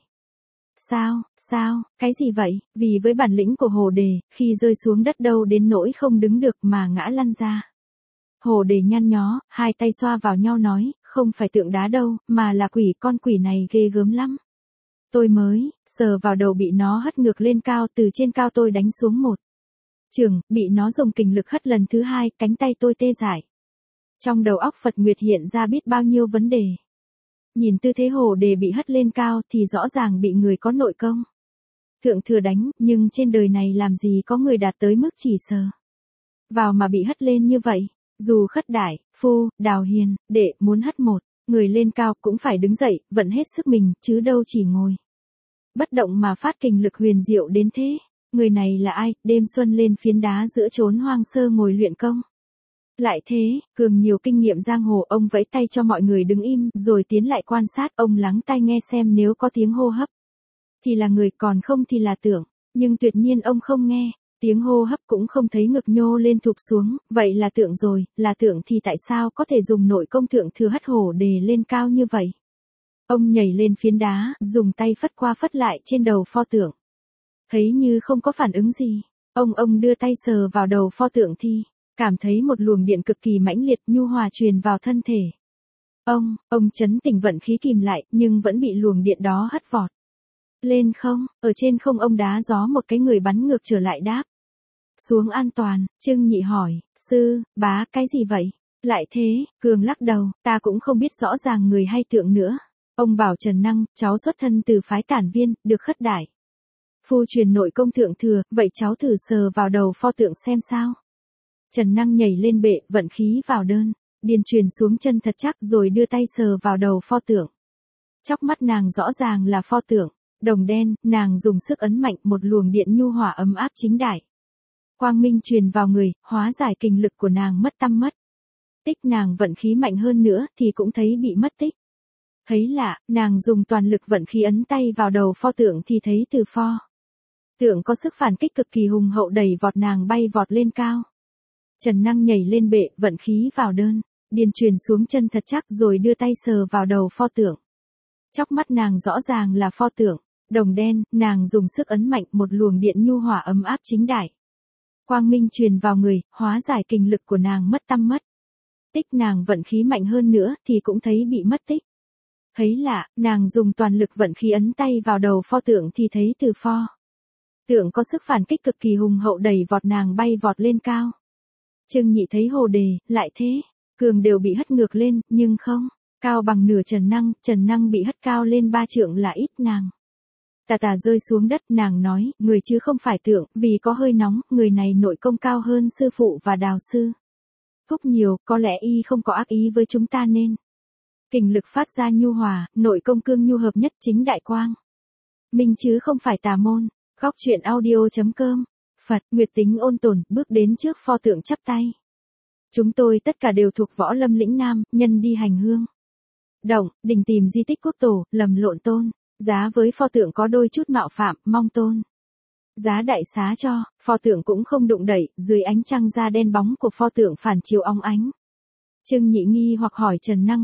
Sao, cái gì vậy? Vì với bản lĩnh của Hồ Đề, khi rơi xuống đất đâu đến nỗi không đứng được mà ngã lăn ra. Hồ Đề nhăn nhó, hai tay xoa vào nhau nói, không phải tượng đá đâu, mà là quỷ, con quỷ này ghê gớm lắm. Tôi mới sờ vào đầu bị nó hất ngược lên cao, từ trên cao tôi đánh xuống một chưởng, bị nó dùng kình lực hất lần thứ 2, cánh tay tôi tê dại. Trong đầu óc Phật Nguyệt hiện ra biết bao nhiêu vấn đề. Nhìn tư thế Hồ Đề bị hất lên cao thì rõ ràng bị người có nội công thượng thừa đánh, nhưng trên đời này làm gì có người đạt tới mức chỉ sờ vào mà bị hất lên như vậy. Dù Khất Đại, Phu, Đào Hiền, Đệ muốn hất một người lên cao cũng phải đứng dậy, vận hết sức mình, chứ đâu chỉ ngồi bất động mà phát kình lực huyền diệu đến thế. Người này là ai? Đêm xuân lên phiến đá giữa chốn hoang sơ ngồi luyện công. Lại thế, Cường nhiều kinh nghiệm giang hồ, ông vẫy tay cho mọi người đứng im, rồi tiến lại quan sát, ông lắng tai nghe xem nếu có tiếng hô hấp thì là người, còn không thì là tượng. Nhưng tuyệt nhiên ông không nghe, tiếng hô hấp cũng không thấy, ngực nhô lên thụp xuống, vậy là tượng rồi, là tượng thì tại sao có thể dùng nội công thượng thừa hất Hồ Đề lên cao như vậy? Ông nhảy lên phiến đá, dùng tay phất qua phất lại trên đầu pho tượng. Thấy như không có phản ứng gì, Ông đưa tay sờ vào đầu pho tượng thi, cảm thấy một luồng điện cực kỳ mãnh liệt nhu hòa truyền vào thân thể. Ông chấn tỉnh vận khí kìm lại, nhưng vẫn bị luồng điện đó hất vọt lên không, ở trên không ông đá gió một cái người bắn ngược trở lại đáp. Xuống an toàn, Trương Nhị hỏi, sư, bá, cái gì vậy? Lại thế, Cường lắc đầu, ta cũng không biết rõ ràng người hay tượng nữa. Ông bảo Trần Năng, cháu xuất thân từ phái Tản Viên, được khất đại phu truyền nội công thượng thừa, vậy cháu thử sờ vào đầu pho tượng xem sao. Trần Năng nhảy lên bệ, vận khí vào đơn, điền truyền xuống chân thật chắc rồi đưa tay sờ vào đầu pho tượng. Chóc mắt nàng rõ ràng là pho tượng, đồng đen, nàng dùng sức ấn mạnh một luồng điện nhu hòa ấm áp chính đại. Quang minh truyền vào người, hóa giải kình lực của nàng mất tăm mất. Tích nàng vận khí mạnh hơn nữa thì cũng thấy bị mất tích. Thấy lạ, nàng dùng toàn lực vận khí ấn tay vào đầu pho tượng thì thấy từ pho tượng có sức phản kích cực kỳ hùng hậu đẩy vọt nàng bay vọt lên cao. Trần Năng nhảy lên bệ, vận khí vào đơn, điền truyền xuống chân thật chắc rồi đưa tay sờ vào đầu pho tượng. Chóc mắt nàng rõ ràng là pho tượng, đồng đen, nàng dùng sức ấn mạnh một luồng điện nhu hòa ấm áp chính đại. Quang minh truyền vào người, hóa giải kình lực của nàng mất tăm mất. Tích nàng vận khí mạnh hơn nữa thì cũng thấy bị mất tích. Thấy lạ, nàng dùng toàn lực vận khí ấn tay vào đầu pho tượng thì thấy từ pho tượng có sức phản kích cực kỳ hùng hậu đẩy vọt nàng bay vọt lên cao. Trương Nhị thấy hồ đề, lại thế, Cường đều bị hất ngược lên, nhưng không, cao bằng nửa Trần Năng bị hất cao lên 3 trượng là ít nàng. Tà tà rơi xuống đất, nàng nói, người chứ không phải tượng, vì có hơi nóng, người này nội công cao hơn sư phụ và Đào sư Phúc nhiều, có lẽ y không có ác ý với chúng ta nên. Kình lực phát ra nhu hòa, nội công cương nhu hợp nhất chính đại quang minh chứ không phải tà môn. Góc truyện audio.com. Phật, Nguyệt Tính ôn tồn, bước đến trước pho tượng chắp tay. Chúng tôi tất cả đều thuộc võ lâm lĩnh Nam, nhân đi hành hương động, đình tìm di tích quốc tổ, lầm lộn tôn. Giá với pho tượng có đôi chút mạo phạm, mong tôn giá đại xá cho. Pho tượng cũng không đụng đẩy, dưới ánh trăng da đen bóng của pho tượng phản chiếu óng ánh. Trương Nhị nghi hoặc hỏi Trần Năng,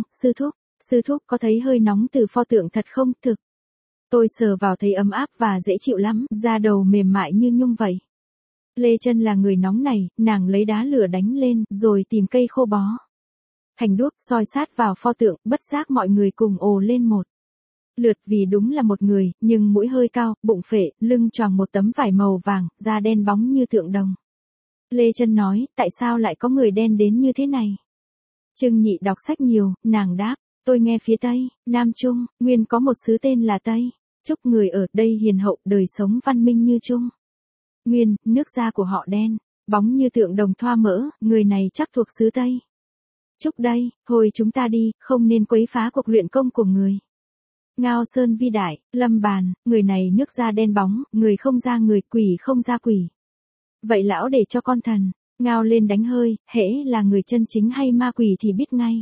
sư thúc có thấy hơi nóng từ pho tượng thật không? Thực, tôi sờ vào thấy ấm áp và dễ chịu lắm, da đầu mềm mại như nhung vậy. Lê Chân là người nóng này, nàng lấy đá lửa đánh lên, rồi tìm cây khô bó thành đuốc soi sát vào pho tượng, bất giác mọi người cùng ồ lên một lượt vì đúng là một người, nhưng mũi hơi cao, bụng phệ, lưng choàng một tấm vải màu vàng, da đen bóng như tượng đồng. Lê Chân nói, tại sao lại có người đen đến như thế này? Trương Nhị đọc sách nhiều, nàng đáp, tôi nghe phía Tây, Nam Trung, nguyên có một xứ tên là Tây. Chúc người ở đây hiền hậu, đời sống văn minh như Trung Nguyên, nước da của họ đen, bóng như tượng đồng thoa mỡ, người này chắc thuộc xứ Tây. Chúc đây, hồi chúng ta đi, không nên quấy phá cuộc luyện công của người. Ngao Sơn Vi Đại, Lâm Bàn, người này nước da đen bóng, người không ra người, quỷ không ra quỷ. Vậy lão để cho con thần, Ngao lên đánh hơi, hễ là người chân chính hay ma quỷ thì biết ngay.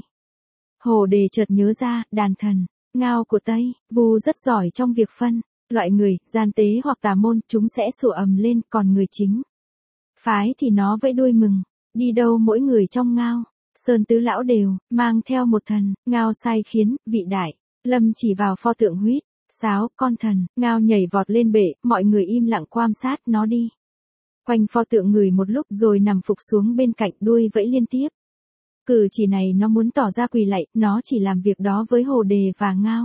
Hồ đề chợt nhớ ra, đàn thần, Ngao của Tây, Vu rất giỏi trong việc phân loại người, gian tế hoặc tà môn, chúng sẽ sủa ầm lên, còn người chính phái thì nó vẫy đuôi mừng. Đi đâu mỗi người trong Ngao Sơn tứ lão đều mang theo một thần. Ngao sai khiến, vị đại, Lâm chỉ vào pho tượng huýt sáo, con thần. Ngao nhảy vọt lên bệ, mọi người im lặng quan sát nó đi quanh pho tượng người một lúc rồi nằm phục xuống bên cạnh, đuôi vẫy liên tiếp. Cử chỉ này nó muốn tỏ ra quỳ lạy, nó chỉ làm việc đó với Hồ Đề và Ngao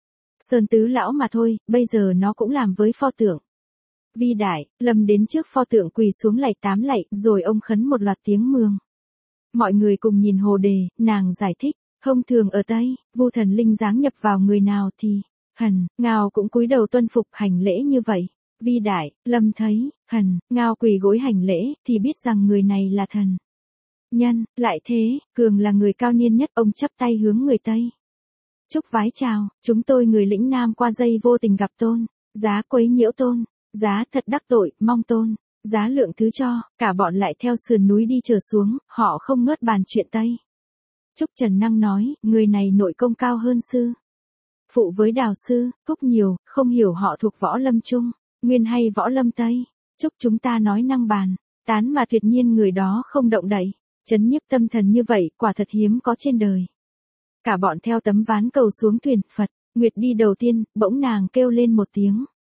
Sơn tứ lão mà thôi, bây giờ nó cũng làm với pho tượng. Vi Đại, Lâm đến trước pho tượng quỳ xuống lạy 8 lạy, rồi ông khấn một loạt tiếng mường. Mọi người cùng nhìn Hồ Đề, nàng giải thích, thông thường ở Tây, Vu thần linh giáng nhập vào người nào thì thần, Ngao cũng cúi đầu tuân phục hành lễ như vậy. Vi Đại, Lâm thấy thần, Ngao quỳ gối hành lễ thì biết rằng người này là thần nhân. Lại thế, Cường là người cao niên nhất, ông chắp tay hướng người Tây. Chúc vái chào, chúng tôi người lĩnh Nam qua dây vô tình gặp tôn, giá quấy nhiễu tôn, giá thật đắc tội, mong tôn giá lượng thứ cho. Cả bọn lại theo sườn núi đi trở xuống, họ không ngớt bàn chuyện Tây. Trúc Trần Năng nói, người này nội công cao hơn sư phụ với Đào sư Phúc nhiều, không hiểu họ thuộc võ lâm Trung Nguyên hay võ lâm Tây. Chúc chúng ta nói năng bàn tán mà tuyệt nhiên người đó không động đậy, chấn nhiếp tâm thần như vậy, quả thật hiếm có trên đời. Cả bọn theo tấm ván cầu xuống thuyền. Phật, Nguyệt đi đầu tiên, bỗng nàng kêu lên một tiếng.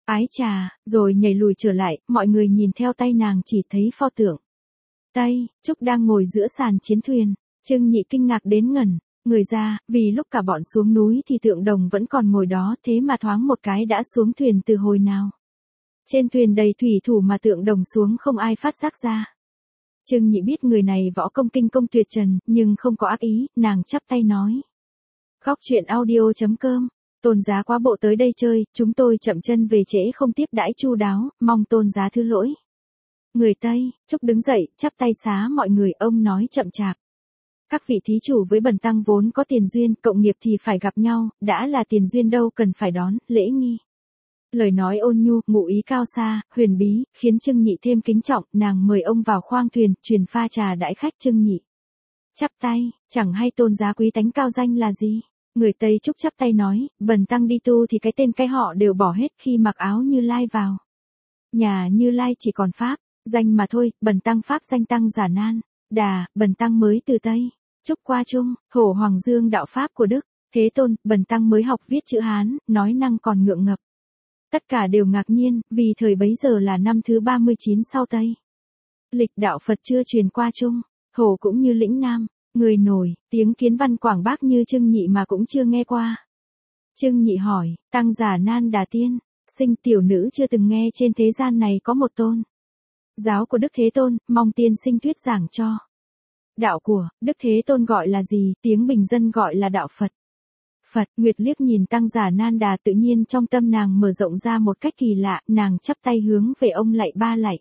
Ái chà, rồi nhảy lùi trở lại, mọi người nhìn theo tay nàng chỉ thấy pho tượng. Tây, Trúc đang ngồi giữa sàn chiến thuyền, Trương Nhị kinh ngạc đến ngẩn, người ra, vì lúc cả bọn xuống núi thì tượng đồng vẫn còn ngồi đó, thế mà thoáng một cái đã xuống thuyền từ hồi nào. Trên thuyền đầy thủy thủ mà tượng đồng xuống không ai phát giác ra. Trương Nhị biết người này võ công kinh công tuyệt trần, nhưng không có ác ý, nàng chắp tay nói. Góc truyện audio.com, Tôn giá quá bộ tới đây chơi, chúng tôi chậm chân về trễ không tiếp đãi chu đáo, mong tôn giá thứ lỗi. Người Tây, Trúc đứng dậy, chắp tay xá mọi người, ông nói chậm chạp. Các vị thí chủ với bần tăng vốn có tiền duyên, cộng nghiệp thì phải gặp nhau, đã là tiền duyên đâu cần phải đón, lễ nghi. Lời nói ôn nhu, ngụ ý cao xa, huyền bí, khiến Trương Nhị thêm kính trọng, nàng mời ông vào khoang thuyền, truyền pha trà đãi khách. Trương Nhị chắp tay, chẳng hay tôn giá quý tánh cao danh là gì? Người Tây Trúc chắp tay nói, bần tăng đi tu thì cái tên cái họ đều bỏ hết khi mặc áo Như Lai vào. Nhà Như Lai chỉ còn Pháp, danh mà thôi, bần tăng Pháp danh Tăng Giả Nan Đà, bần tăng mới từ Tây Trúc qua Trung, thổ Hoàng Dương đạo Pháp của Đức Thế Tôn, bần tăng mới học viết chữ Hán, nói năng còn ngượng ngập. Tất cả đều ngạc nhiên, vì thời bấy giờ là năm thứ 39 sau Tây. Lịch đạo Phật chưa truyền qua Trung, Hồ cũng như lĩnh Nam, người nổi, tiếng kiến văn quảng bác như Trương Nhị mà cũng chưa nghe qua. Trương Nhị hỏi, Tăng Giả Nan Đà tiên, sinh tiểu nữ chưa từng nghe trên thế gian này có một tôn. Giáo của Đức Thế Tôn, mong tiên sinh thuyết giảng cho. Đạo của Đức Thế Tôn gọi là gì, tiếng bình dân gọi là đạo Phật. Phật, Nguyệt liếc nhìn Tăng Giả Nan Đà, tự nhiên trong tâm nàng mở rộng ra một cách kỳ lạ, nàng chắp tay hướng về ông lạy ba lạy.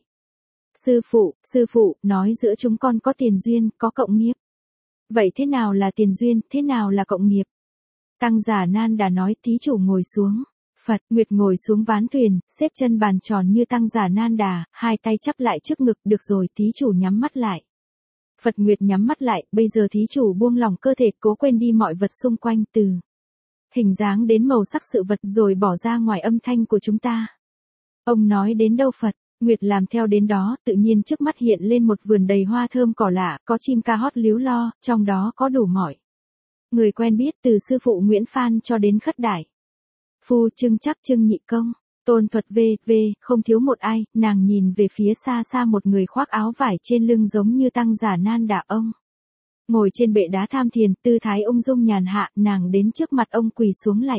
Sư phụ, nói giữa chúng con có tiền duyên, có cộng nghiệp. Vậy thế nào là tiền duyên, thế nào là cộng nghiệp? Tăng Giả Nan Đà nói, thí chủ ngồi xuống. Phật, Nguyệt ngồi xuống ván thuyền, xếp chân bàn tròn như Tăng Giả Nan Đà, hai tay chắp lại trước ngực, được rồi, thí chủ nhắm mắt lại. Phật, Nguyệt nhắm mắt lại, bây giờ thí chủ buông lỏng cơ thể, cố quên đi mọi vật xung quanh, từ hình dáng đến màu sắc sự vật, rồi bỏ ra ngoài âm thanh của chúng ta. Ông nói đến đâu Phật, Nguyệt làm theo đến đó, tự nhiên trước mắt hiện lên một vườn đầy hoa thơm cỏ lạ, có chim ca hót líu lo, trong đó có đủ mọi người quen biết, từ sư phụ Nguyễn Phan cho đến Khất Đại Phu, Trưng Chắc, Trương Nhị Công, Tôn Thuật v.v, không thiếu một ai. Nàng nhìn về phía xa xa một người khoác áo vải trên lưng giống như Tăng Giả Nan Đà, ông ngồi trên bệ đá tham thiền, tư thái ung dung nhàn hạ, nàng đến trước mặt ông quỳ xuống lạy.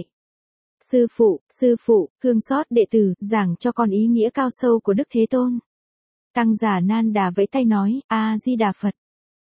Sư phụ, thương xót đệ tử, giảng cho con ý nghĩa cao sâu của Đức Thế Tôn. Tăng Giả Nan Đà vẫy tay nói, A Di Đà Phật.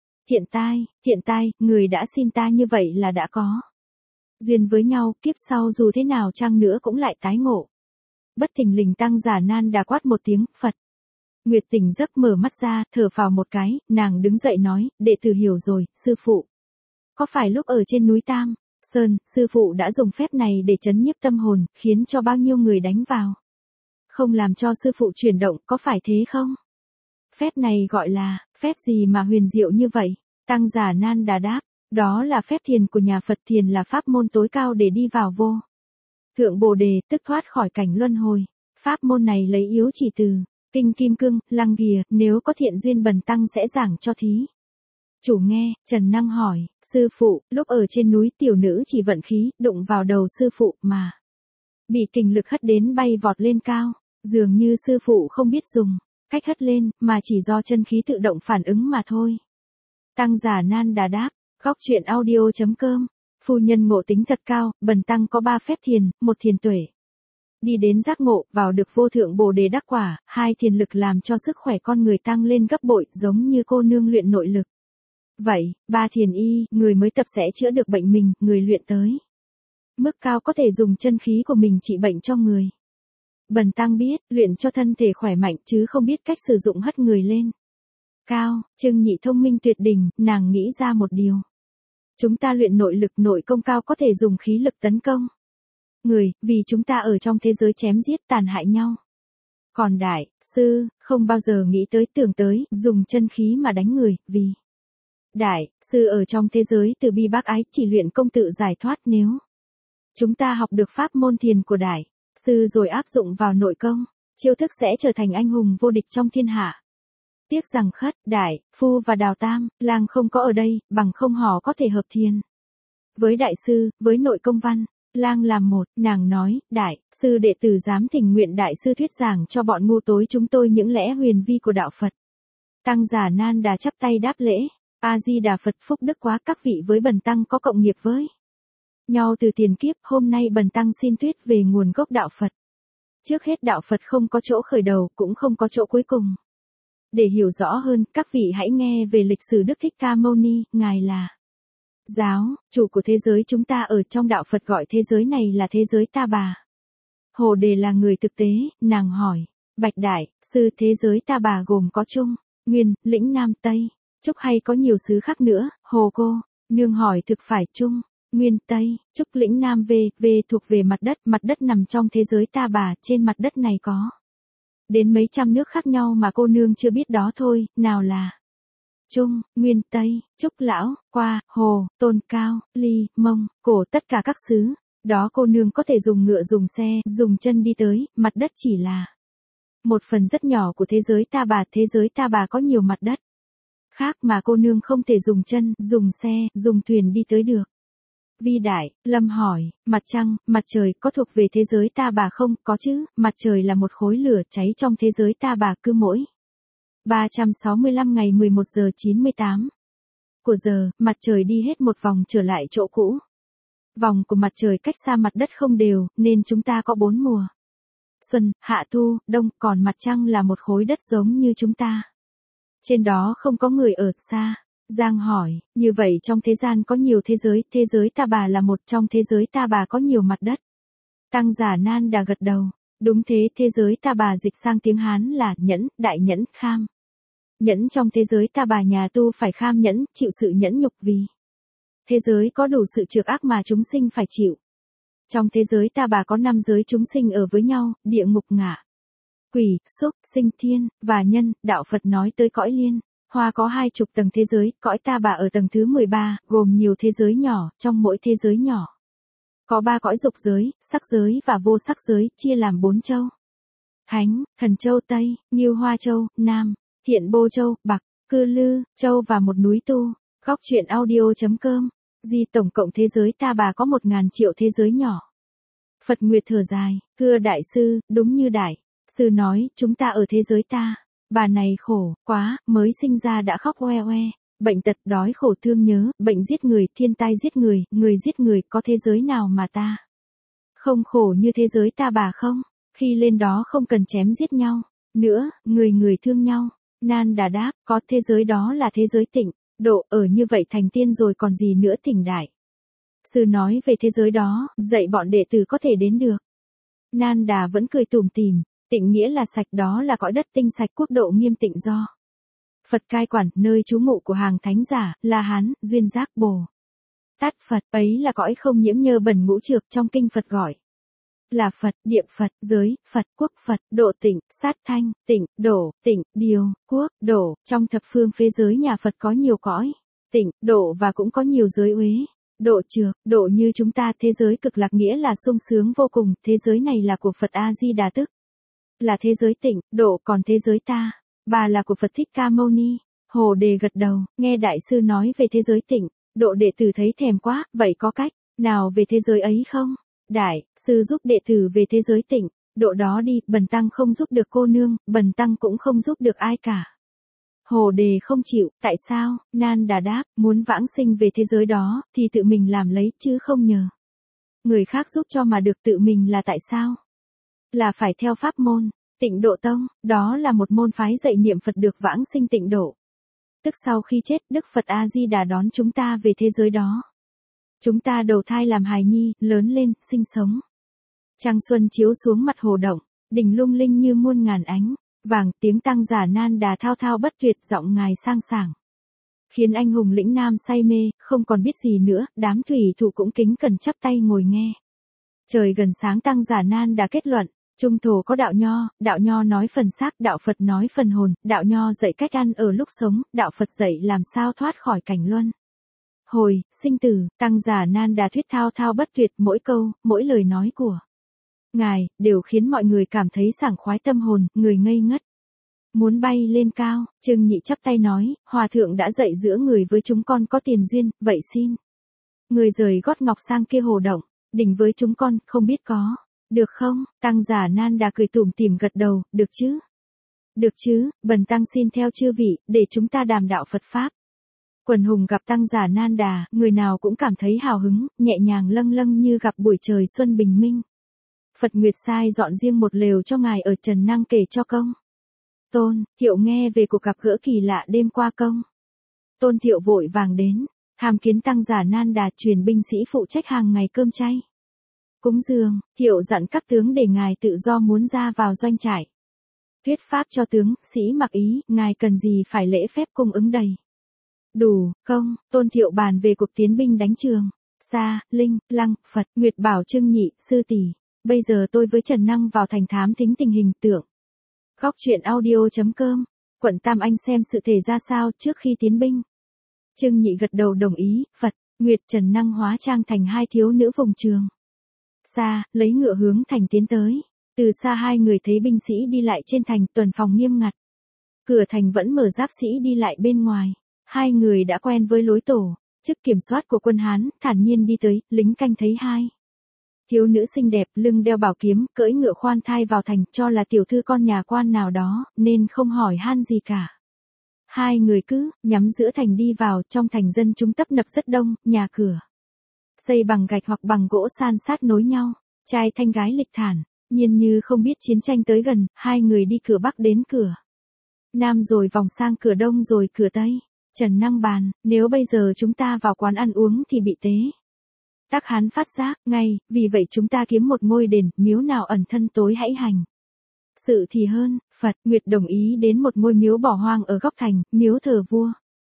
Hiện tại, người đã xin ta như vậy là đã có duyên với nhau, kiếp sau dù thế nào chăng nữa cũng lại tái ngộ. Bất thình lình Tăng Giả Nan Đà quát một tiếng, Phật. Nguyệt tỉnh giấc mở mắt ra, thở phào một cái, nàng đứng dậy nói, đệ tử hiểu rồi, sư phụ. Có phải lúc ở trên núi Tam Sơn, sư phụ đã dùng phép này để trấn nhiếp tâm hồn, khiến cho bao nhiêu người đánh vào không làm cho sư phụ chuyển động, có phải thế không? Phép này gọi là, phép gì mà huyền diệu như vậy? Tăng Giả Nan Đà đáp, đó là phép thiền của nhà Phật, thiền là pháp môn tối cao để đi vào vô thượng Bồ Đề, tức thoát khỏi cảnh luân hồi. Pháp môn này lấy yếu chỉ từ Kinh Kim Cương, Lăng Ghìa, nếu có thiện duyên bần tăng sẽ giảng cho thí chủ nghe. Trần Năng hỏi, sư phụ, lúc ở trên núi tiểu nữ chỉ vận khí, đụng vào đầu sư phụ mà bị kình lực hất đến bay vọt lên cao, dường như sư phụ không biết dùng cách hất lên, mà chỉ do chân khí tự động phản ứng mà thôi. Tăng Giả Nan Đà đáp, góc truyện audio.com, phu nhân ngộ tính thật cao, bần tăng có 3 phép thiền, 1 thiền tuệ đi đến giác ngộ, vào được vô thượng Bồ Đề đắc quả, 2 thiền lực làm cho sức khỏe con người tăng lên gấp bội, giống như cô nương luyện nội lực. Vậy, 3 thiền y, người mới tập sẽ chữa được bệnh mình, người luyện tới mức cao có thể dùng chân khí của mình trị bệnh cho người. Bần tăng biết, luyện cho thân thể khỏe mạnh chứ không biết cách sử dụng hất người lên cao. Trương Nhị thông minh tuyệt đỉnh, nàng nghĩ ra một điều. Chúng ta luyện nội lực, nội công cao có thể dùng khí lực tấn công người, vì chúng ta ở trong thế giới chém giết tàn hại nhau. Còn đại sư, không bao giờ nghĩ tới tưởng tới, dùng chân khí mà đánh người, vì đại sư ở trong thế giới từ bi bác ái, chỉ luyện công tự giải thoát. Nếu chúng ta học được pháp môn thiền của đại sư rồi áp dụng vào nội công, chiêu thức sẽ trở thành anh hùng vô địch trong thiên hạ. Tiếc rằng Khất, Đại Phu và Đào Tam Lang không có ở đây, bằng không họ có thể hợp thiền với đại sư, với nội công văn Lang làm một, nàng nói, đại, sư đệ tử dám thỉnh nguyện đại sư thuyết giảng cho bọn ngu tối chúng tôi những lẽ huyền vi của đạo Phật. Tăng giả Nan Đà chắp tay đáp lễ, A-di-đà Phật phúc đức quá, các vị với bần tăng có cộng nghiệp với nhau từ tiền kiếp, hôm nay bần tăng xin thuyết về nguồn gốc đạo Phật. Trước hết đạo Phật không có chỗ khởi đầu, cũng không có chỗ cuối cùng. Để hiểu rõ hơn, các vị hãy nghe về lịch sử Đức Thích Ca Mâu Ni, ngài là giáo chủ của thế giới chúng ta, ở trong đạo Phật gọi thế giới này là thế giới Ta Bà. Hồ Đề là người thực tế, nàng hỏi, bạch đại sư, thế giới Ta Bà gồm có Trung, Nguyên, Lĩnh, Nam, Tây, Trúc hay có nhiều xứ khác nữa? Hồ cô nương hỏi, thực phải Trung, Nguyên, Tây, Trúc, Lĩnh, Nam, V thuộc về mặt đất nằm trong thế giới Ta Bà, trên mặt đất này có đến mấy trăm nước khác nhau mà cô nương chưa biết đó thôi, nào là Trung, Nguyên, Tây, Trúc, Lão, Qua, Hồ, Tôn, Cao, Ly, Mông, Cổ, tất cả các xứ. Đó cô nương có thể dùng ngựa, dùng xe, dùng chân đi tới, mặt đất chỉ là một phần rất nhỏ của thế giới Ta Bà. Thế giới Ta Bà có nhiều mặt đất khác mà cô nương không thể dùng chân, dùng xe, dùng thuyền đi tới được. Vi đại, Lâm hỏi, mặt trăng, mặt trời có thuộc về thế giới Ta Bà không? Có chứ, mặt trời là một khối lửa cháy trong thế giới Ta Bà, cứ mỗi 365 ngày 11 giờ 98 của giờ, mặt trời đi hết một vòng trở lại chỗ cũ. Vòng của mặt trời cách xa mặt đất không đều, nên chúng ta có 4 mùa. Xuân, hạ, thu, đông, còn mặt trăng là một khối đất giống như chúng ta. Trên đó không có người ở. Xa Giang hỏi, như vậy trong thế gian có nhiều thế giới Ta Bà là một, trong thế giới Ta Bà có nhiều mặt đất. Tăng giả Nan Đà gật đầu, đúng thế, thế giới Ta Bà dịch sang tiếng Hán là nhẫn, đại nhẫn, kham. Nhẫn trong thế giới Ta Bà, nhà tu phải kham nhẫn, chịu sự nhẫn nhục vì thế giới có đủ sự trược ác mà chúng sinh phải chịu. Trong thế giới Ta Bà có 5 giới chúng sinh ở với nhau, địa ngục, ngạ, quỷ, súc, sinh, thiên, và nhân. Đạo Phật nói tới cõi liên hoa có 20 tầng thế giới, cõi Ta Bà ở tầng thứ 13, gồm nhiều thế giới nhỏ, trong mỗi thế giới nhỏ có 3 cõi dục giới, sắc giới và vô sắc giới, chia làm 4 châu. Thánh, Thần Châu Tây, Ngưu Hoa Châu, Nam, Thiện Bô Châu, Bắc, Cư Lư Châu và một núi tu. Góc truyện audio.com. Di tổng cộng thế giới Ta Bà có 1.000 triệu thế giới nhỏ. Phật Nguyệt thở dài, thưa đại sư, đúng như đại sư nói, chúng ta ở thế giới Ta Bà này khổ quá, mới sinh ra đã khóc oe oe, bệnh tật, đói khổ, thương nhớ, bệnh giết người, thiên tai giết người, người giết người, có thế giới nào mà ta không khổ như thế giới Ta Bà không? Khi lên đó không cần chém giết nhau nữa, người người thương nhau. Nan Đà đáp, có, thế giới đó là thế giới tịnh độ, ở như vậy thành tiên rồi còn gì nữa. Thỉnh đại sư nói về thế giới đó, dạy bọn đệ tử có thể đến được. Nan Đà vẫn cười tủm tỉm, tịnh nghĩa là sạch, đó là cõi đất tinh sạch, quốc độ nghiêm tịnh do Phật cai quản, nơi trú ngụ của hàng thánh giả, La Hán, Duyên Giác, Bồ Tát Phật, ấy là cõi không nhiễm nhơ bẩn ngũ trược, trong kinh Phật gọi là Phật, địa Phật, giới Phật, quốc Phật, độ tịnh, sát thanh, tịnh, đổ, tịnh, điều, quốc, đổ. Trong thập phương phế giới nhà Phật có nhiều cõi tịnh, độ và cũng có nhiều giới uế, độ, trược, độ như chúng ta. Thế giới cực lạc nghĩa là sung sướng vô cùng, thế giới này là của Phật A-di-đà, tức là thế giới tịnh, độ, còn thế giới Ta Bà là của Phật Thích Ca Mâu Ni. Hồ Đề gật đầu, nghe đại sư nói về thế giới tịnh độ, đệ tử thấy thèm quá, vậy có cách nào về thế giới ấy không? Đại sư giúp đệ tử về thế giới tịnh độ đó đi, bần tăng không giúp được cô nương, bần tăng cũng không giúp được ai cả. Hồ Đề không chịu, tại sao? Nan Đà đáp, muốn vãng sinh về thế giới đó, thì tự mình làm lấy, chứ không nhờ người khác giúp cho mà được. Tự mình là tại sao? Là phải theo pháp môn Tịnh Độ Tông, đó là một môn phái dạy niệm Phật được vãng sinh tịnh độ. Tức sau khi chết, Đức Phật A-di-đà đón chúng ta về thế giới đó. Chúng ta đầu thai làm hài nhi, lớn lên, sinh sống. Trăng xuân chiếu xuống mặt hồ động, đỉnh lung linh như muôn ngàn ánh vàng. Tiếng tăng giả Nan Đà thao thao bất tuyệt, giọng ngài sang sảng, khiến anh hùng lĩnh nam say mê, không còn biết gì nữa. Đám thủy thủ cũng kính cẩn chắp tay ngồi nghe. Trời gần sáng, tăng giả Nan Đà kết luận, trung thổ có đạo nho nói phần xác, đạo Phật nói phần hồn. Đạo nho dạy cách ăn ở lúc sống, đạo Phật dạy làm sao thoát khỏi cảnh luân hồi, sinh tử. Tăng giả Nan Đà thuyết thao thao bất tuyệt, mỗi câu, mỗi lời nói của ngài đều khiến mọi người cảm thấy sảng khoái tâm hồn, người ngây ngất muốn bay lên cao. Trương Nhị chắp tay nói, hòa thượng đã dạy giữa người với chúng con có tiền duyên, vậy xin người rời gót ngọc sang kia hồ động, Đỉnh với chúng con, không biết có. Được không? Tăng giả Nan Đà cười tủm tỉm gật đầu, được chứ? Được chứ, bần tăng xin theo chư vị, để chúng ta đàm đạo Phật Pháp. Quần hùng gặp tăng giả Nan Đà, người nào cũng cảm thấy hào hứng, nhẹ nhàng lâng lâng như gặp buổi trời xuân bình minh. Phật Nguyệt sai dọn riêng một lều cho ngài ở Trần Năng kể cho công. Tôn Thiệu nghe về cuộc gặp gỡ kỳ lạ đêm qua công. Tôn Thiệu vội vàng đến, tham kiến tăng giả Nan Đà, truyền binh sĩ phụ trách hàng ngày cơm chay. Cúng dường, Thiệu dặn các tướng để ngài tự do muốn ra vào doanh trại. Thuyết pháp cho tướng, sĩ mặc ý, ngài cần gì phải lễ phép cung ứng đầy. Đủ, công. Tôn Thiệu bàn về cuộc tiến binh đánh Trường Sa, Linh, Lăng, Phật, Nguyệt bảo Trưng Nhị, sư tỷ. Bây giờ tôi với Trần Năng vào thành thám thính tình hình tượng. Góc truyện audio.com. Quận Tam Anh xem sự thể ra sao trước khi tiến binh. Trưng Nhị gật đầu đồng ý. Phật, Nguyệt, Trần Năng hóa trang thành hai thiếu nữ vùng Trường Sa, lấy ngựa hướng thành tiến tới. Từ xa hai người thấy binh sĩ đi lại trên thành, tuần phòng nghiêm ngặt. Cửa thành vẫn mở, giáp sĩ đi lại bên ngoài. Hai người đã quen với lối tổ, chức kiểm soát của quân Hán, thản nhiên đi tới, lính canh thấy hai thiếu nữ xinh đẹp, lưng đeo bảo kiếm, cưỡi ngựa khoan thai vào thành, cho là tiểu thư con nhà quan nào đó, nên không hỏi han gì cả. Hai người cứ nhắm giữa thành đi vào, trong thành dân chúng tấp nập rất đông, nhà cửa xây bằng gạch hoặc bằng gỗ san sát nối nhau, trai thanh gái lịch thản, nhiên như không biết chiến tranh tới gần. Hai người đi cửa bắc đến cửa nam rồi vòng sang cửa đông rồi cửa tây. Trần Năng bàn, nếu bây giờ chúng ta vào quán ăn uống thì bị tế Tắc Hán phát giác ngay, vì vậy chúng ta kiếm một ngôi đền, miếu nào ẩn thân tối hãy hành sự thì hơn. Phật, Nguyệt đồng ý đến một ngôi miếu bỏ hoang ở góc thành, miếu thờ vua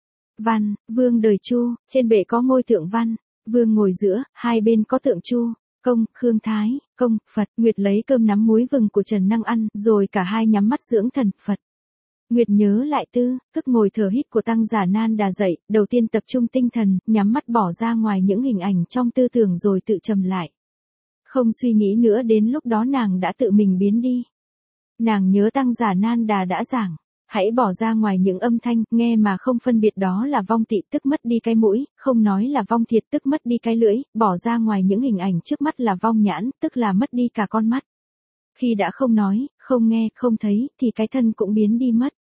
Văn, Vương đời Chu, trên bệ có ngôi tượng Văn, Vương ngồi giữa, hai bên có tượng Chu, Công, Khương Thái, Công, Phật. Nguyệt lấy cơm nắm muối vừng của Trần Năng ăn, rồi cả hai nhắm mắt dưỡng thần. Phật. Nguyệt nhớ lại thức ngồi thở hít của tăng giả Nan Đà dậy, đầu tiên tập trung tinh thần, nhắm mắt bỏ ra ngoài những hình ảnh trong tư tưởng rồi tự trầm lại. Không suy nghĩ nữa, đến lúc đó nàng đã tự mình biến đi. Nàng nhớ tăng giả Nan Đà đã giảng, hãy bỏ ra ngoài những âm thanh, nghe mà không phân biệt đó là vong tị tức mất đi cái mũi, không nói là vong thiệt tức mất đi cái lưỡi, bỏ ra ngoài những hình ảnh trước mắt là vong nhãn, tức là mất đi cả con mắt. Khi đã không nói, không nghe, không thấy, thì cái thân cũng biến đi mất.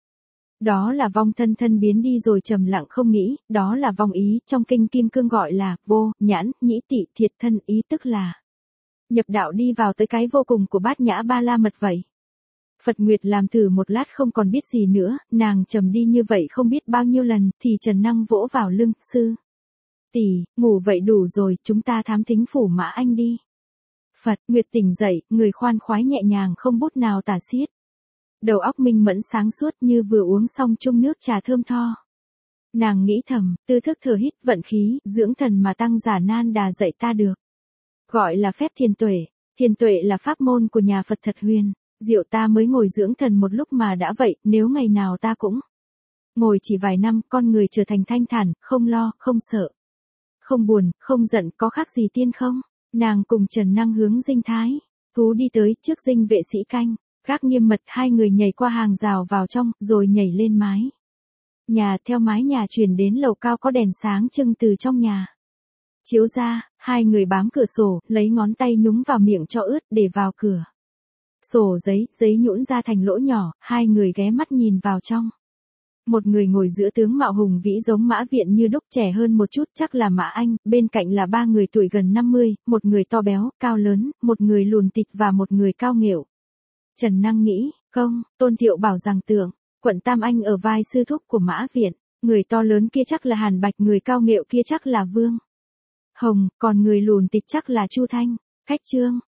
Đó là vong thân, thân biến đi rồi trầm lặng không nghĩ, đó là vong ý, trong kinh Kim Cương gọi là vô, nhãn, nhĩ tị, thiệt thân, ý tức là nhập đạo đi vào tới cái vô cùng của Bát Nhã Ba La Mật vậy. Phật Nguyệt làm thử một lát không còn biết gì nữa, nàng trầm đi như vậy không biết bao nhiêu lần, thì Trần Năng vỗ vào lưng, sư tỷ, ngủ vậy đủ rồi, chúng ta thám thính Phủ Mã Anh đi. Phật Nguyệt tỉnh dậy, người khoan khoái nhẹ nhàng không bút nào tả xiết. Đầu óc minh mẫn sáng suốt như vừa uống xong chung nước trà thơm tho. Nàng nghĩ thầm, tư thức thở hít, vận khí, dưỡng thần mà tăng giả Nan Đà dạy ta được. Gọi là phép thiền tuệ là pháp môn của nhà Phật thật huyền. Diệu, ta mới ngồi dưỡng thần một lúc mà đã vậy, nếu ngày nào ta cũng ngồi chỉ vài năm, con người trở thành thanh thản, không lo, không sợ, không buồn, không giận, có khác gì tiên không? Nàng cùng Trần Năng hướng dinh thái thú đi tới, trước dinh vệ sĩ canh gác nghiêm mật, hai người nhảy qua hàng rào vào trong, rồi nhảy lên mái nhà, theo mái nhà truyền đến lầu cao có đèn sáng trưng từ trong nhà chiếu ra. Hai người bám cửa sổ, lấy ngón tay nhúng vào miệng cho ướt để vào cửa sổ giấy nhũn ra thành lỗ nhỏ. Hai người ghé mắt nhìn vào trong. Một người ngồi giữa, tướng mạo hùng vĩ giống Mã Viện như đúc, trẻ hơn một chút chắc là Mã Anh, bên cạnh là ba người tuổi gần 50, một người to béo, cao lớn, một người lùn tịt và một người cao nghệu. Trần Năng nghĩ, công, Tôn Thiệu bảo rằng tượng Quận Tam Anh ở vai sư thúc của Mã Viện, người to lớn kia chắc là Hàn Bạch, người cao nghệu kia chắc là Vương Hồng, còn người lùn tịt chắc là Chu Thanh. Cách Trương